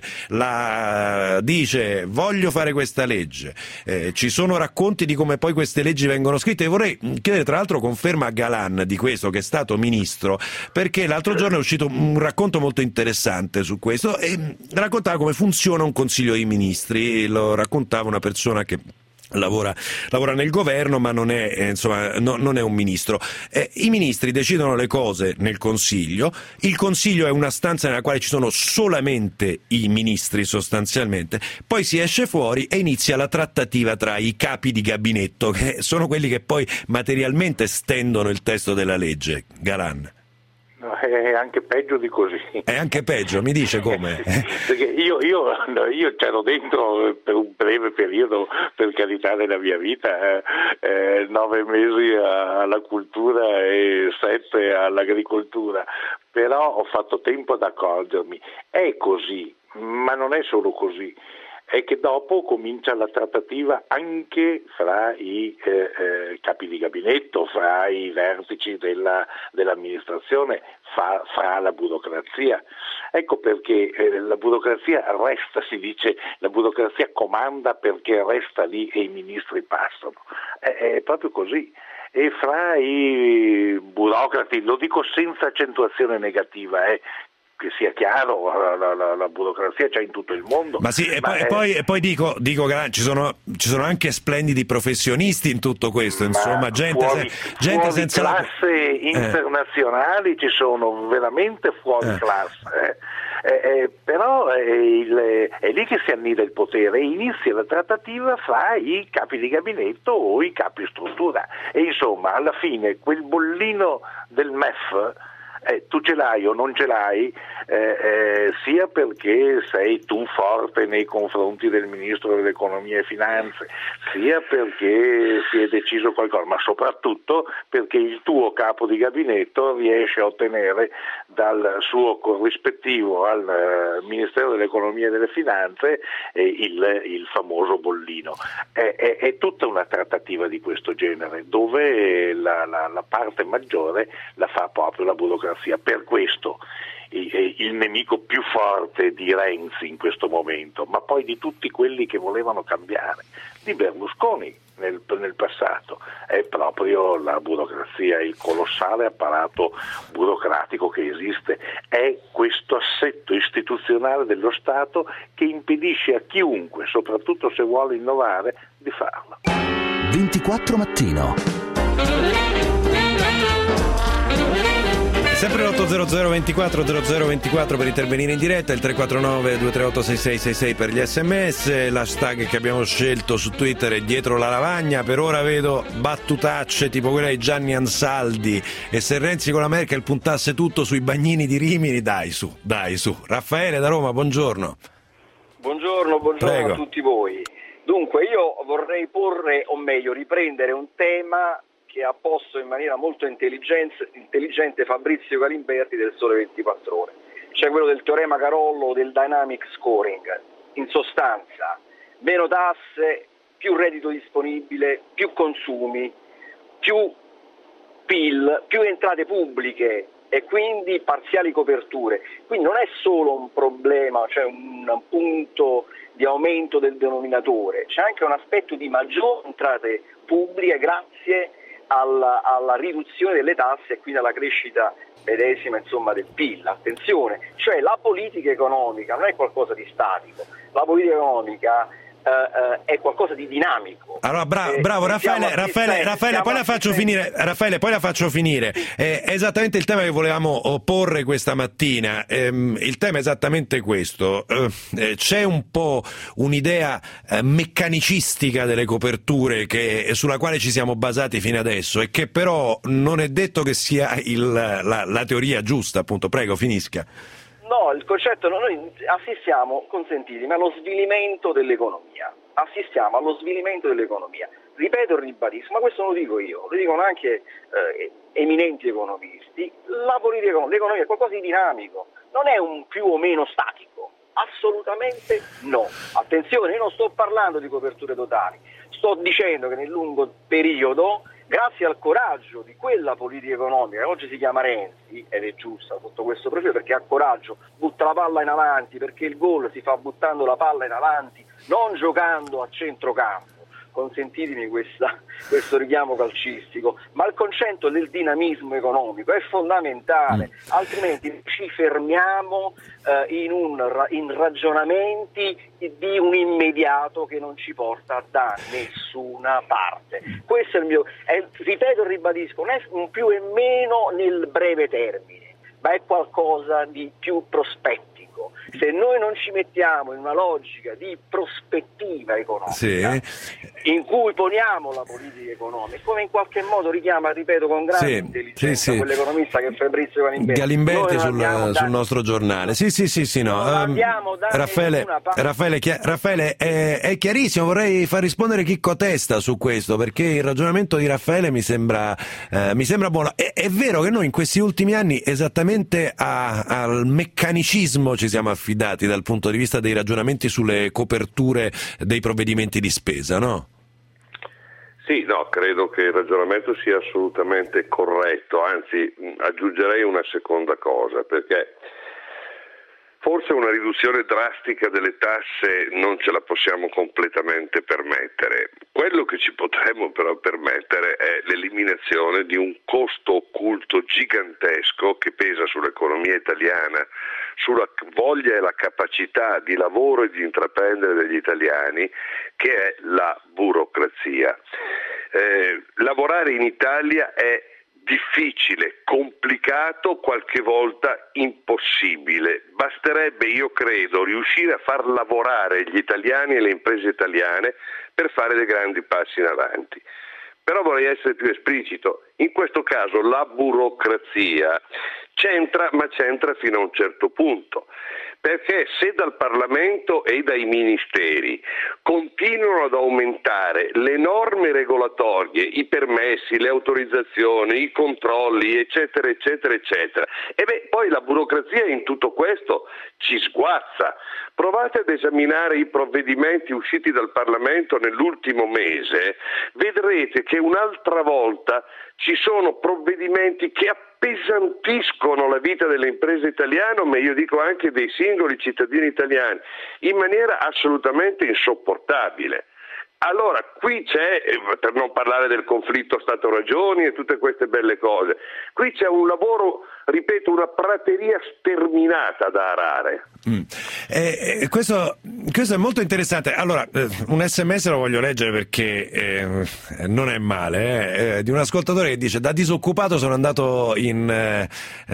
B: dice voglio fare questa legge, ci sono racconti di come poi queste leggi vengono scritte, e vorrei chiedere tra l'altro conferma a Galan di questo, che è stato ministro, perché l'altro giorno è uscito un racconto molto interessante su questo e raccontava come funziona un consiglio dei ministri. Lo raccontava una persona che lavora nel governo, ma non è non è un ministro. I ministri decidono le cose nel consiglio, il consiglio è una stanza nella quale ci sono solamente i ministri sostanzialmente, poi si esce fuori e inizia la trattativa tra i capi di gabinetto, che sono quelli che poi materialmente stendono il testo della legge. Galan.
J: È anche peggio di così.
B: È anche peggio, mi dice come?
J: Perché io c'ero dentro per un breve periodo, per carità, della mia vita, 9 mesi alla cultura e 7 all'agricoltura, però ho fatto tempo ad accorgermi. È così, ma non è solo così. È che dopo comincia la trattativa anche fra i capi di gabinetto, fra i vertici dell'amministrazione, fra la burocrazia. Ecco perché la burocrazia resta, si dice, la burocrazia comanda perché resta lì e i ministri passano. È proprio così. E fra i burocrati, lo dico senza accentuazione negativa, che sia chiaro, la burocrazia c'è in tutto il mondo.
B: Ma sì, e poi dico ci sono anche splendidi professionisti in tutto questo, insomma, gente senza
J: classe internazionali, ci sono veramente fuori classe. Però è lì che si annida il potere e inizia la trattativa fra i capi di gabinetto o i capi struttura. E insomma, alla fine quel bollino del MEF, tu ce l'hai o non ce l'hai, sia perché sei tu forte nei confronti del Ministro dell'Economia e Finanze, sia perché si è deciso qualcosa, ma soprattutto perché il tuo capo di gabinetto riesce a ottenere dal suo corrispettivo al Ministero dell'Economia e delle Finanze il famoso bollino. È tutta una trattativa di questo genere, dove la parte maggiore la fa proprio la burocrazia. Per questo il nemico più forte di Renzi in questo momento, ma poi di tutti quelli che volevano cambiare, di Berlusconi nel passato, è proprio la burocrazia, il colossale apparato burocratico che esiste, è questo assetto istituzionale dello Stato che impedisce a chiunque, soprattutto se vuole innovare, di farlo.
A: 24 Mattino.
B: Sempre l'80024 per intervenire in diretta, il 349-238-6666 per gli sms, l'hashtag che abbiamo scelto su Twitter è dietro la lavagna. Per ora vedo battutacce tipo quella di Gianni Ansaldi, e se Renzi con la Merkel puntasse tutto sui bagnini di Rimini, dai su. Raffaele da Roma, buongiorno.
L: Buongiorno
B: Prego.
L: A tutti voi. Dunque io vorrei riprendere un tema che ha posto in maniera molto intelligente Fabrizio Galimberti del Sole 24 Ore, cioè quello del teorema Carollo, del dynamic scoring. In sostanza, meno tasse, più reddito disponibile, più consumi, più PIL, più entrate pubbliche e quindi parziali coperture. Quindi non è solo un problema, cioè un punto di aumento del denominatore, c'è anche un aspetto di maggiori entrate pubbliche grazie alla riduzione delle tasse e quindi alla crescita medesima, insomma, del PIL. Attenzione, cioè la politica economica non è qualcosa di statico, la politica economica è qualcosa di dinamico.
B: Allora bravo Raffaele, poi la faccio finire. È esattamente il tema che volevamo porre questa mattina. Il tema è esattamente questo. C'è un po' un'idea meccanicistica delle coperture sulla quale ci siamo basati fino adesso, e che però non è detto che sia la teoria giusta, appunto. Prego, finisca.
L: No, il concetto, noi assistiamo, consentitemi, allo svilimento dell'economia. Ripeto e ribadisco, ma questo non lo dico io, lo dicono anche eminenti economisti. L'economia è qualcosa di dinamico, non è un più o meno statico, assolutamente no. Attenzione, io non sto parlando di coperture totali, sto dicendo che nel lungo periodo, grazie al coraggio di quella politica economica che oggi si chiama Renzi, ed è giusta sotto questo profilo perché ha coraggio, butta la palla in avanti, perché il gol si fa buttando la palla in avanti, non giocando a centrocampo. Consentitemi questo richiamo calcistico, ma il concetto del dinamismo economico è fondamentale, altrimenti ci fermiamo in ragionamenti di un immediato che non ci porta da nessuna parte. Questo è il mio, ripeto e ribadisco, non è un più e meno nel breve termine, ma è qualcosa di più prospettico. Se noi non ci mettiamo in una logica di prospettiva economica, in cui poniamo la politica economica, come in qualche modo richiama, ripeto, con grande intelligenza quell'economista che è Fabrizio
B: Galimberti sul nostro giornale. Raffaele, è chiarissimo. Vorrei far rispondere Chicco Testa su questo, perché il ragionamento di Raffaele mi sembra buono. È vero che noi in questi ultimi anni esattamente al meccanicismo ci siamo affidati dal punto di vista dei ragionamenti sulle coperture dei provvedimenti di spesa, no?
K: Sì, no, credo che il ragionamento sia assolutamente corretto, anzi aggiungerei una seconda cosa, perché forse una riduzione drastica delle tasse non ce la possiamo completamente permettere. Quello che ci potremmo però permettere è l'eliminazione di un costo occulto gigantesco che pesa sull'economia italiana, sulla voglia e la capacità di lavoro e di intraprendere degli italiani, che è la burocrazia. Lavorare in Italia è difficile, complicato, qualche volta impossibile. Basterebbe, io credo, riuscire a far lavorare gli italiani e le imprese italiane per fare dei grandi passi in avanti. Però vorrei essere più esplicito. In questo caso la burocrazia c'entra, ma c'entra fino a un certo punto. Perché se dal Parlamento e dai ministeri continuano ad aumentare le norme regolatorie, i permessi, le autorizzazioni, i controlli, eccetera, eccetera, eccetera, poi la burocrazia in tutto questo ci sguazza. Provate ad esaminare i provvedimenti usciti dal Parlamento nell'ultimo mese, vedrete che un'altra volta ci sono provvedimenti che appesantiscono la vita delle imprese italiane, ma io dico anche dei singoli cittadini italiani, in maniera assolutamente insopportabile. Allora, qui c'è, per non parlare del conflitto Stato-Ragioni e tutte queste belle cose, qui c'è un lavoro ripeto, una prateria sterminata da arare.
B: Questo è molto interessante. Allora, un SMS lo voglio leggere perché non è male, di un ascoltatore che dice: da disoccupato sono andato in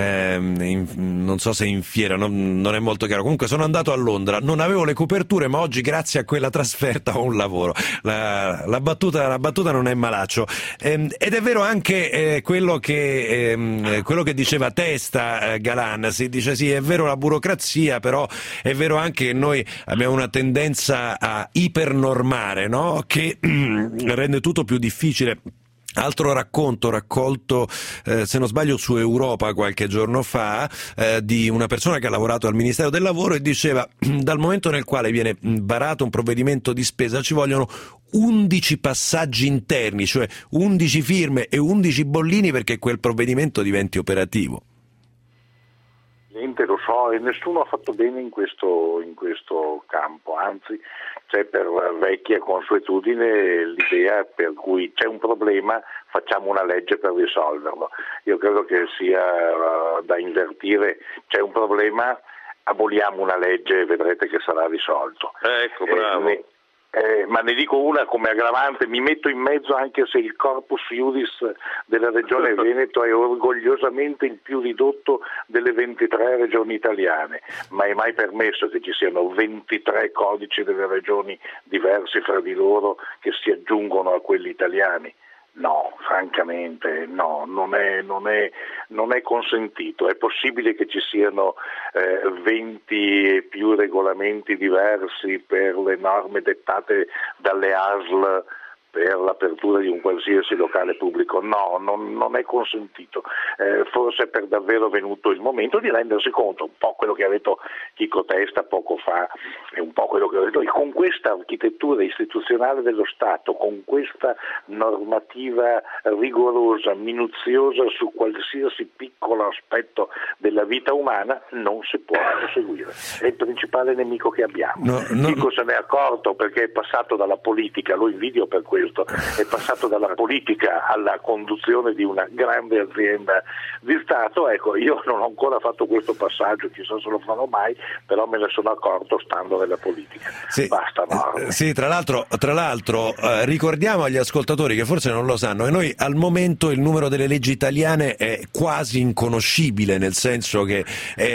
B: non so se in fiera, non è molto chiaro, comunque sono andato a Londra, non avevo le coperture, ma oggi grazie a quella trasferta ho un lavoro. La battuta non è malaccio, ed è vero anche quello che diceva Testa, Galan. Si dice sì, è vero la burocrazia, però è vero anche che noi abbiamo una tendenza a ipernormare, no? Che rende tutto più difficile. Altro racconto raccolto, se non sbaglio, su Europa qualche giorno fa, di una persona che ha lavorato al Ministero del Lavoro e diceva: dal momento nel quale viene varato un provvedimento di spesa ci vogliono 11 passaggi interni, cioè 11 firme e 11 bollini perché quel provvedimento diventi operativo.
J: Niente, lo so, e nessuno ha fatto bene in questo campo, anzi c'è per vecchia consuetudine l'idea per cui c'è un problema, facciamo una legge per risolverlo. Io credo che sia da invertire: c'è un problema, aboliamo una legge e vedrete che sarà risolto.
K: Ecco, bravo.
J: Ma ne dico una come aggravante: mi metto in mezzo anche se il corpus iuris della regione Veneto è orgogliosamente il più ridotto delle 23 regioni italiane, ma è mai permesso che ci siano 23 codici delle regioni diversi fra di loro che si aggiungono a quelli italiani? No, francamente no, non è consentito. È possibile che ci siano 20 e più regolamenti diversi per le norme dettate dalle ASL per l'apertura di un qualsiasi locale pubblico? No, non è consentito. Forse è per davvero venuto il momento di rendersi conto, un po' quello che ha detto Chico Testa poco fa, e un po' quello che ho detto, e con questa architettura istituzionale dello Stato, con questa normativa rigorosa, minuziosa su qualsiasi piccolo aspetto della vita umana, non si può proseguire. È il principale nemico che abbiamo. Chico se ne è accorto perché è passato dalla politica, lo invidio per questo, è passato dalla politica alla conduzione di una grande azienda di Stato. Ecco, io non ho ancora fatto questo passaggio, chissà se lo farò mai, però me ne sono accorto stando nella politica.
B: Sì,
J: basta norme.
B: Sì, tra l'altro ricordiamo agli ascoltatori che forse non lo sanno, che noi al momento il numero delle leggi italiane è quasi inconoscibile, nel senso che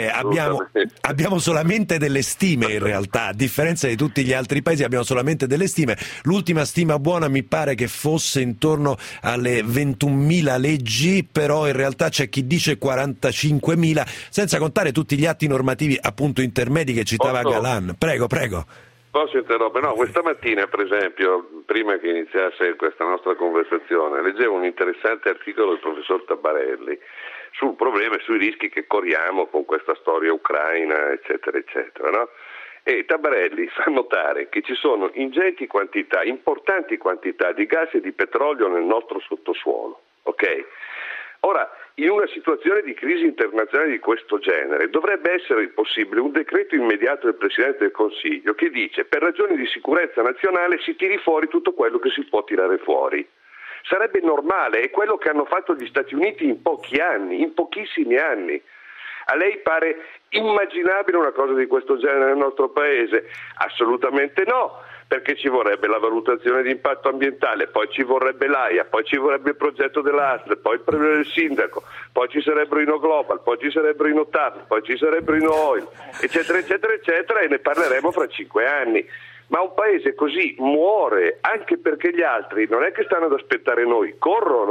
B: abbiamo solamente delle stime, in realtà, a differenza di tutti gli altri paesi abbiamo solamente delle stime. L'ultima stima buona mi pare che fosse intorno alle 21.000 leggi, però in realtà c'è chi dice 45.000, senza contare tutti gli atti normativi appunto intermedi che citava Galan. Prego.
K: Posso interrompere? No, questa mattina per esempio, prima che iniziasse questa nostra conversazione, leggevo un interessante articolo del professor Tabarelli sul problema e sui rischi che corriamo con questa storia ucraina, eccetera, eccetera, no? E Tabarelli fa notare che ci sono ingenti quantità, importanti quantità di gas e di petrolio nel nostro sottosuolo, ok? Ora, in una situazione di crisi internazionale di questo genere dovrebbe essere possibile un decreto immediato del Presidente del Consiglio che dice: per ragioni di sicurezza nazionale si tiri fuori tutto quello che si può tirare fuori. Sarebbe normale, è quello che hanno fatto gli Stati Uniti in pochi anni, in pochissimi anni. A lei pare immaginabile una cosa di questo genere nel nostro paese? Assolutamente no, perché ci vorrebbe la valutazione di impatto ambientale, poi ci vorrebbe l'AIA, poi ci vorrebbe il progetto dell'ASL, poi il premio del sindaco, poi ci sarebbero i No Global, poi ci sarebbero i No TAP, poi ci sarebbero i No Oil, eccetera, eccetera, eccetera, e ne parleremo fra 5 anni. Ma un paese così muore, anche perché gli altri non è che stanno ad aspettare noi, corrono.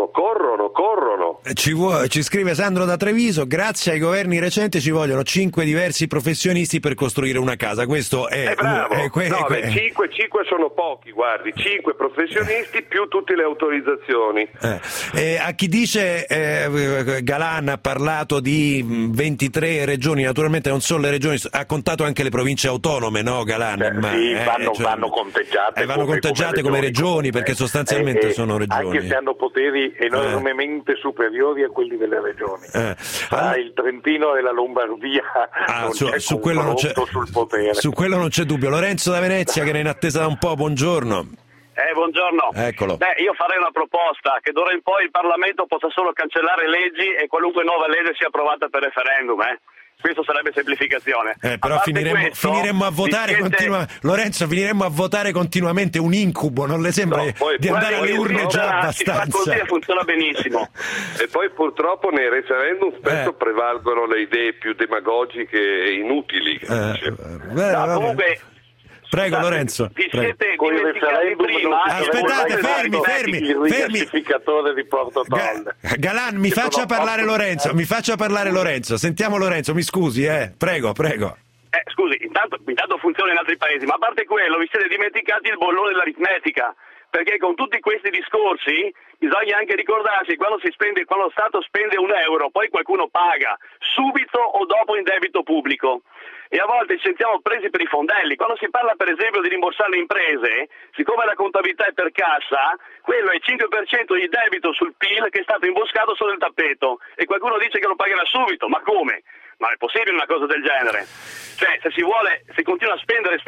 B: Ci scrive Sandro da Treviso: grazie ai governi recenti ci vogliono 5 diversi professionisti per costruire una casa. Questo è
K: bravo. 5 sono pochi, guardi, 5 professionisti più tutte le autorizzazioni.
B: A chi dice Galan ha parlato di 23 regioni, naturalmente non solo le regioni, ha contato anche le province autonome, no Galan?
J: Vanno conteggiate
B: come regioni, perché sostanzialmente sono regioni.
J: Anche se hanno poteri enormemente superiori a quelli delle regioni. Il Trentino e la Lombardia
B: su quello non c'è,
J: sul potere.
B: Su quello non c'è dubbio. Lorenzo da Venezia, che era in attesa da un po', buongiorno.
I: Buongiorno.
B: Eccolo.
I: Io farei una proposta, che d'ora in poi il Parlamento possa solo cancellare leggi e qualunque nuova legge sia approvata per referendum. Questo sarebbe semplificazione.
B: Però finiremmo a votare Lorenzo, finiremmo a votare continuamente, un incubo, non le sembra di andare alle urne già abbastanza?
I: Si fa così e funziona benissimo.
K: E poi purtroppo nei referendum spesso prevalgono le idee più demagogiche e inutili.
I: Comunque,
B: prego Lorenzo.
I: Vi siete dimenticati prima?
B: Aspettate, fermi.
J: Il rigassificatore di Porto Tolle.
B: Galan, mi faccia parlare Lorenzo. Sentiamo Lorenzo, mi scusi, prego.
I: Scusi, intanto funziona in altri paesi, ma a parte quello vi siete dimenticati il bollone dell'aritmetica, perché con tutti questi discorsi bisogna anche ricordarsi quando lo Stato spende €1, poi qualcuno paga subito o dopo in debito pubblico. E a volte ci sentiamo presi per i fondelli. Quando si parla per esempio di rimborsare le imprese, siccome la contabilità è per cassa, quello è il 5% di debito sul PIL che è stato imboscato sotto il tappeto e qualcuno dice che lo pagherà subito. Ma come? Ma è possibile una cosa del genere? Cioè, se continua a spendere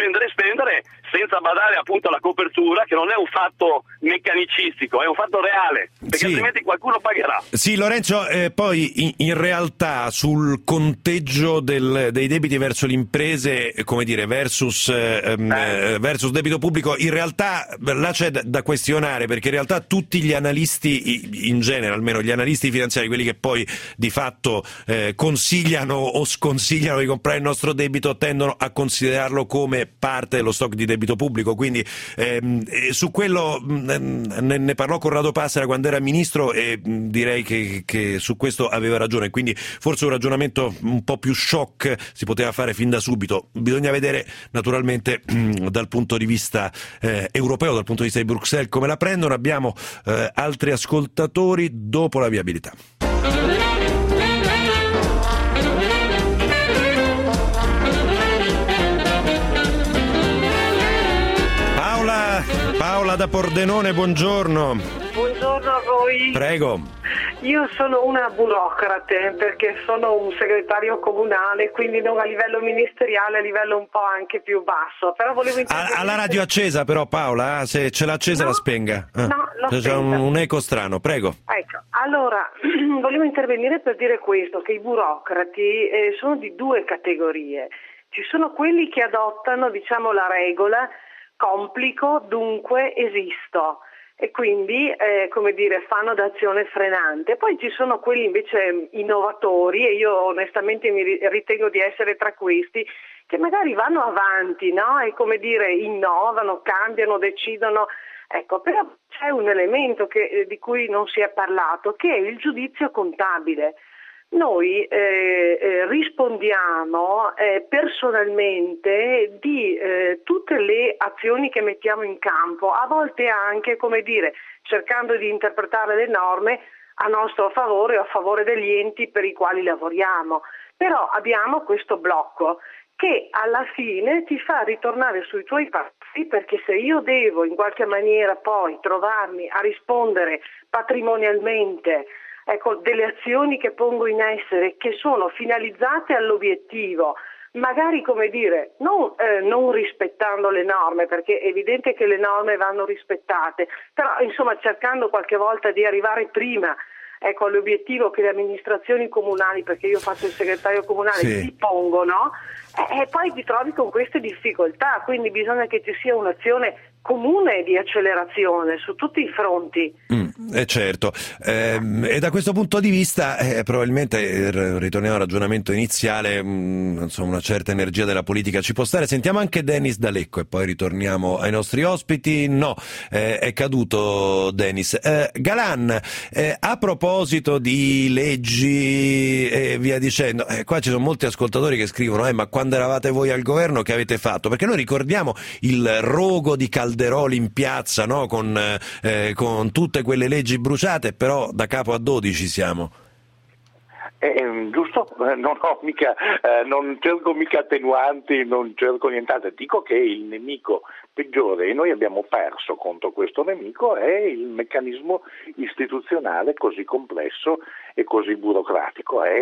I: senza badare appunto alla copertura, che non è un fatto meccanicistico, è un fatto reale, perché altrimenti qualcuno pagherà.
B: Sì, Lorenzo, poi in realtà sul conteggio dei debiti verso le imprese, come dire, versus debito pubblico, in realtà là c'è da questionare, perché in realtà tutti gli analisti, in genere almeno gli analisti finanziari, quelli che poi di fatto consigliano o sconsigliano di comprare il nostro debito, tendono a considerarlo come parte dello stock di debito pubblico, quindi su quello ne parlò Corrado Passera quando era ministro e direi che su questo aveva ragione, quindi forse un ragionamento un po' più shock si poteva fare fin da subito. Bisogna vedere naturalmente dal punto di vista europeo, dal punto di vista di Bruxelles come la prendono. Abbiamo altri ascoltatori dopo la viabilità. Paola da Pordenone, buongiorno.
M: Buongiorno a voi.
B: Prego.
M: Io sono una burocrate perché sono un segretario comunale, quindi non a livello ministeriale, a livello un po' anche più basso. Però volevo
B: Ha la radio accesa però Paola? Se ce l'ha accesa la spenga.
M: No,
B: c'è un eco strano, prego.
M: Ecco, allora volevo intervenire per dire questo, che i burocrati sono di due categorie. Ci sono quelli che adottano, diciamo, la regola complico, dunque esisto, e quindi fanno d'azione frenante. Poi ci sono quelli invece innovatori, e io onestamente mi ritengo di essere tra questi, che magari vanno avanti, no? E innovano, cambiano, decidono. Ecco, però c'è un elemento di cui non si è parlato, che è il giudizio contabile. Noi rispondiamo personalmente di tutte le azioni che mettiamo in campo, a volte anche, cercando di interpretare le norme a nostro favore o a favore degli enti per i quali lavoriamo. Però abbiamo questo blocco che alla fine ti fa ritornare sui tuoi passi, perché se io devo in qualche maniera poi trovarmi a rispondere patrimonialmente delle azioni che pongo in essere che sono finalizzate all'obiettivo, magari non rispettando le norme, perché è evidente che le norme vanno rispettate, però cercando qualche volta di arrivare prima all'obiettivo che le amministrazioni comunali, perché io faccio il segretario comunale, si pongono, e poi ti trovi con queste difficoltà, quindi bisogna che ci sia un'azione comune di accelerazione su tutti i fronti.
B: Certo, e da questo punto di vista probabilmente ritorniamo al ragionamento iniziale, una certa energia della politica ci può stare. Sentiamo anche Dennis da Lecco e poi ritorniamo ai nostri ospiti. No, è caduto Dennis. Galan, a proposito di leggi e via dicendo, qua ci sono molti ascoltatori che scrivono ma quando eravate voi al governo che avete fatto? Perché noi ricordiamo il rogo di Calderoli in piazza, no? Con tutte quelle leggi bruciate, però da capo a 12 siamo.
J: Giusto, non cerco mica attenuanti, non cerco nient'altro, dico che il nemico peggiore, e noi abbiamo perso contro questo nemico, è il meccanismo istituzionale così complesso e così burocratico, è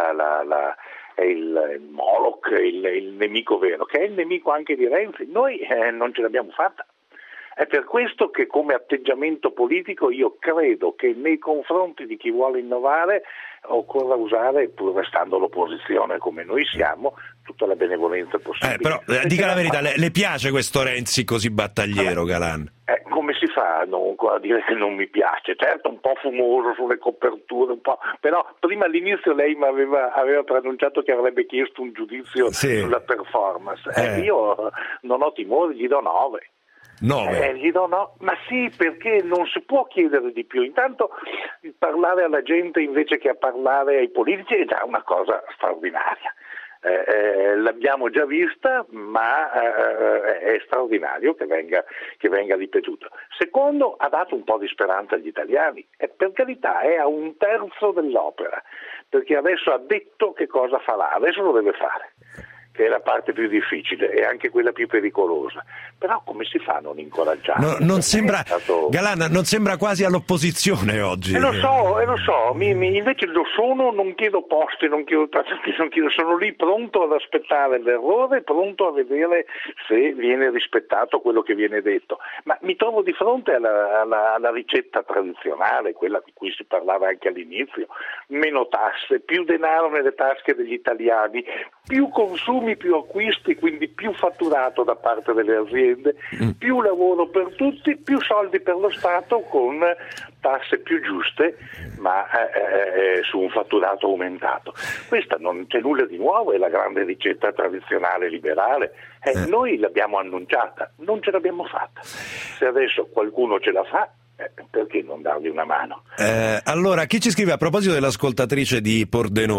J: il Moloch, il nemico vero, che è il nemico anche di Renzi. Noi non ce l'abbiamo fatta. È per questo che come atteggiamento politico io credo che nei confronti di chi vuole innovare occorra usare, pur restando l'opposizione come noi siamo, tutta la benevolenza possibile.
B: Però dica la verità, le piace questo Renzi così battagliero, Galan?
J: Come si fa a dire che non mi piace? Certo, un po' fumoso sulle coperture, un po', però prima all'inizio lei mi aveva preannunciato che avrebbe chiesto un giudizio sulla performance. Io non ho timore, gli do 9.
B: 9?
J: Gli do no, ma sì, perché non si può chiedere di più. Intanto parlare alla gente invece che a parlare ai politici è già una cosa straordinaria. L'abbiamo già vista, ma è straordinario che venga ripetuto. Secondo, ha dato un po' di speranza agli italiani, e per carità è a un terzo dell'opera, perché adesso ha detto che cosa farà, adesso lo deve fare, che è la parte più difficile e anche quella più pericolosa. Però come si fa a non incoraggiare?
B: Non sembra, Galan, non sembra quasi all'opposizione oggi.
J: Lo so, invece lo sono, non chiedo posti, non chiedo, sono lì pronto ad aspettare l'errore, pronto a vedere se viene rispettato quello che viene detto. Ma mi trovo di fronte alla ricetta tradizionale, quella di cui si parlava anche all'inizio: meno tasse, più denaro nelle tasche degli italiani, più consumi, più acquisti, quindi più fatturato da parte delle aziende, più lavoro per tutti, più soldi per lo Stato con tasse più giuste, ma su un fatturato aumentato. Questa non c'è nulla di nuovo, è la grande ricetta tradizionale liberale. Noi l'abbiamo annunciata, non ce l'abbiamo fatta. Se adesso qualcuno ce la fa, perché non dargli una mano?
B: Allora, chi ci scrive a proposito dell'ascoltatrice di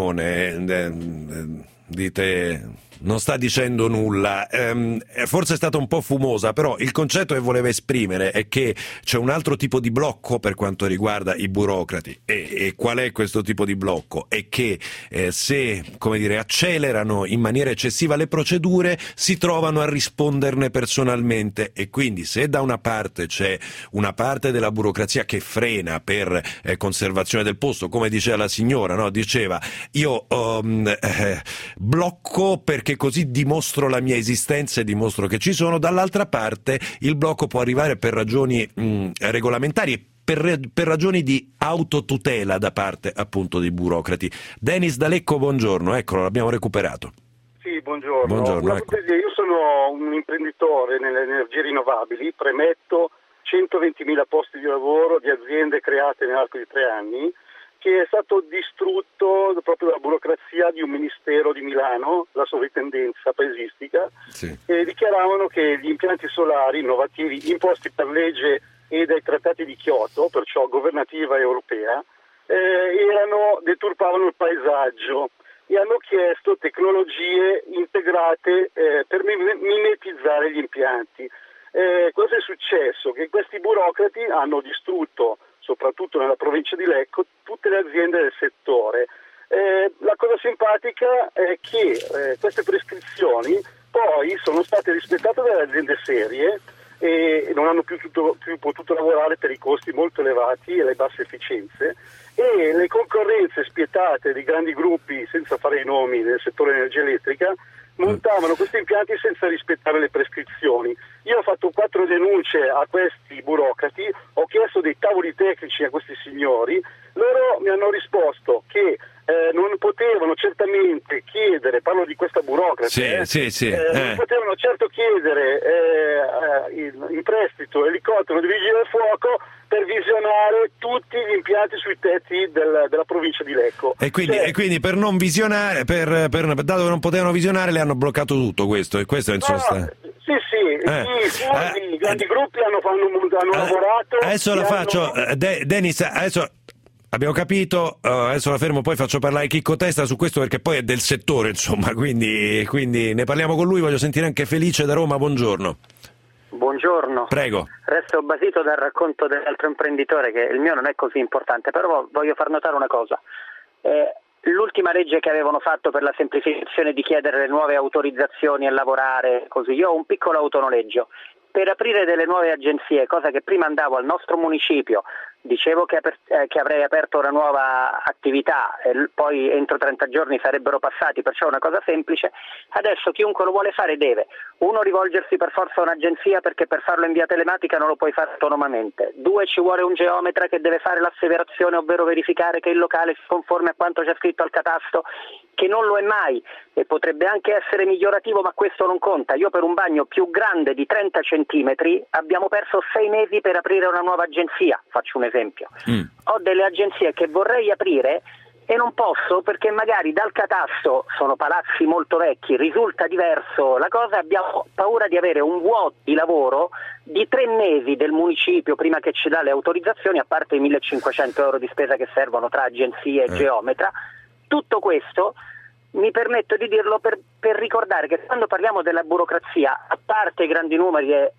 B: Pordenone? Dite non sta dicendo nulla, forse è stata un po' fumosa, però il concetto che voleva esprimere è che c'è un altro tipo di blocco per quanto riguarda i burocrati. E qual è questo tipo di blocco? È che se, come dire, accelerano in maniera eccessiva le procedure, si trovano a risponderne personalmente, e quindi se da una parte c'è una parte della burocrazia che frena per conservazione del posto, come diceva la signora, no? Diceva io blocco perché così dimostro la mia esistenza e dimostro che ci sono. Dall'altra parte il blocco può arrivare per ragioni regolamentari, per ragioni di autotutela da parte appunto dei burocrati. Denis D'Alecco, buongiorno, eccolo, l'abbiamo recuperato.
N: Sì, buongiorno.
B: Buongiorno, ecco.
N: Io sono un imprenditore nelle energie rinnovabili, premetto 120.000 posti di lavoro di aziende create nell'arco di 3 anni, che è stato distrutto proprio dalla burocrazia di un ministero di Milano, la sovrintendenza paesistica, e dichiaravano che gli impianti solari innovativi imposti per legge e dai trattati di Kyoto, perciò governativa europea, deturpavano il paesaggio e hanno chiesto tecnologie integrate per mimetizzare gli impianti. Cosa è successo? Che questi burocrati hanno distrutto, soprattutto nella provincia di Lecco, tutte le aziende del settore. La cosa simpatica è che queste prescrizioni poi sono state rispettate dalle aziende serie e non hanno più potuto lavorare per i costi molto elevati e le basse efficienze, e le concorrenze spietate di grandi gruppi, senza fare i nomi, nel settore energia elettrica, montavano questi impianti senza rispettare le prescrizioni. Io ho fatto 4 denunce a questi burocrati, ho chiesto dei tavoli tecnici a questi signori, loro mi hanno risposto che non potevano certamente chiedere, parlo di questa burocrati, non potevano certo chiedere in prestito elicottero di vigili del fuoco per visionare tutti gli impianti sui tetti della provincia di Lecco.
B: E quindi per non visionare, dato che non potevano visionare, le hanno bloccato tutto questo, e questo è in sostanza.
N: I grandi gruppi hanno lavorato.
B: Adesso la faccio, Denis, adesso abbiamo capito, adesso la fermo, poi faccio parlare Chicco Testa su questo perché poi è del settore, insomma, quindi ne parliamo con lui. Voglio sentire anche Felice da Roma, buongiorno.
O: Buongiorno.
B: Prego.
O: Resto basito dal racconto dell'altro imprenditore, che il mio non è così importante, però voglio far notare una cosa. L'ultima legge che avevano fatto per la semplificazione di chiedere le nuove autorizzazioni a lavorare, così, io ho un piccolo autonoleggio. per aprire delle nuove agenzie, cosa che prima andavo al nostro municipio, dicevo che avrei aperto una nuova attività e poi entro 30 giorni sarebbero passati, perciò è una cosa semplice. Adesso chiunque lo vuole fare deve, uno, rivolgersi per forza a un'agenzia, perché per farlo in via telematica non lo puoi fare autonomamente; 2, ci vuole un geometra che deve fare l'asseverazione, ovvero verificare che il locale si conformi a quanto c'è scritto al catasto, che non lo è mai e potrebbe anche essere migliorativo, ma questo non conta. Io per un bagno più grande di 30 centimetri abbiamo perso 6 mesi per aprire una nuova agenzia, faccio un esempio. Ho delle agenzie che vorrei aprire e non posso perché magari dal catasto, sono palazzi molto vecchi, risulta diverso la cosa, abbiamo paura di avere un vuoto di lavoro di 3 mesi del municipio prima che ci dà le autorizzazioni, a parte i 1.500 euro di spesa che servono tra agenzie e geometra. Tutto questo mi permetto di dirlo per ricordare che quando parliamo della burocrazia, a parte i grandi numeri e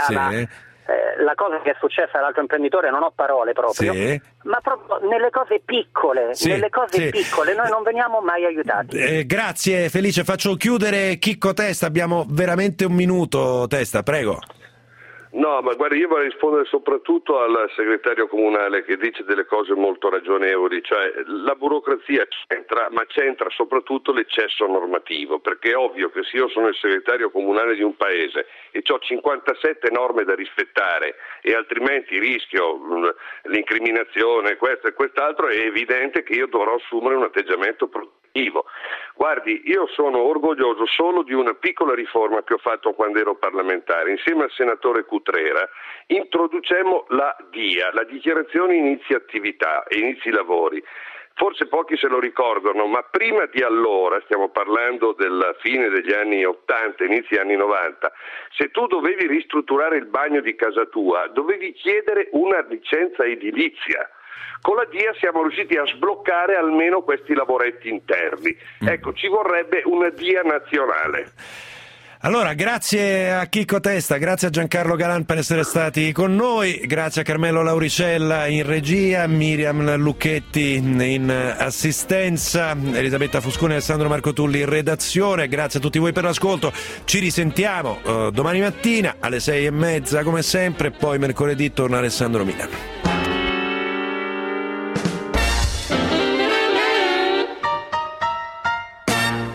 O: la cosa che è successa all'altro imprenditore, non ho parole proprio, ma proprio nelle cose piccole, piccole noi non veniamo mai aiutati.
B: Grazie Felice, faccio chiudere Chicco Testa, abbiamo veramente un minuto. Testa, prego.
K: No, ma guarda, io vorrei rispondere soprattutto al segretario comunale che dice delle cose molto ragionevoli, cioè la burocrazia c'entra, ma c'entra soprattutto l'eccesso normativo, perché è ovvio che se io sono il segretario comunale di un paese e ho 57 norme da rispettare e altrimenti rischio l'incriminazione, questo e quest'altro, è evidente che io dovrò assumere un atteggiamento protettivo. Guardi, io sono orgoglioso solo di una piccola riforma che ho fatto quando ero parlamentare. Insieme al senatore Cutrera introducemmo la DIA, la dichiarazione inizi attività e inizi lavori. Forse pochi se lo ricordano, ma prima di allora, stiamo parlando della fine degli anni 80, inizi anni 90, se tu dovevi ristrutturare il bagno di casa tua, dovevi chiedere una licenza edilizia. Con la DIA siamo riusciti a sbloccare almeno questi lavoretti interni. Ecco, ci vorrebbe una DIA nazionale.
B: Allora, grazie a Chicco Testa, grazie a Giancarlo Galan per essere stati con noi, grazie a Carmelo Lauricella in regia, Miriam Lucchetti in assistenza, Elisabetta Fusconi e Alessandro Marcotulli in redazione. Grazie a tutti voi per l'ascolto, ci risentiamo domani mattina alle 6:30 come sempre, poi mercoledì torna Alessandro Mina.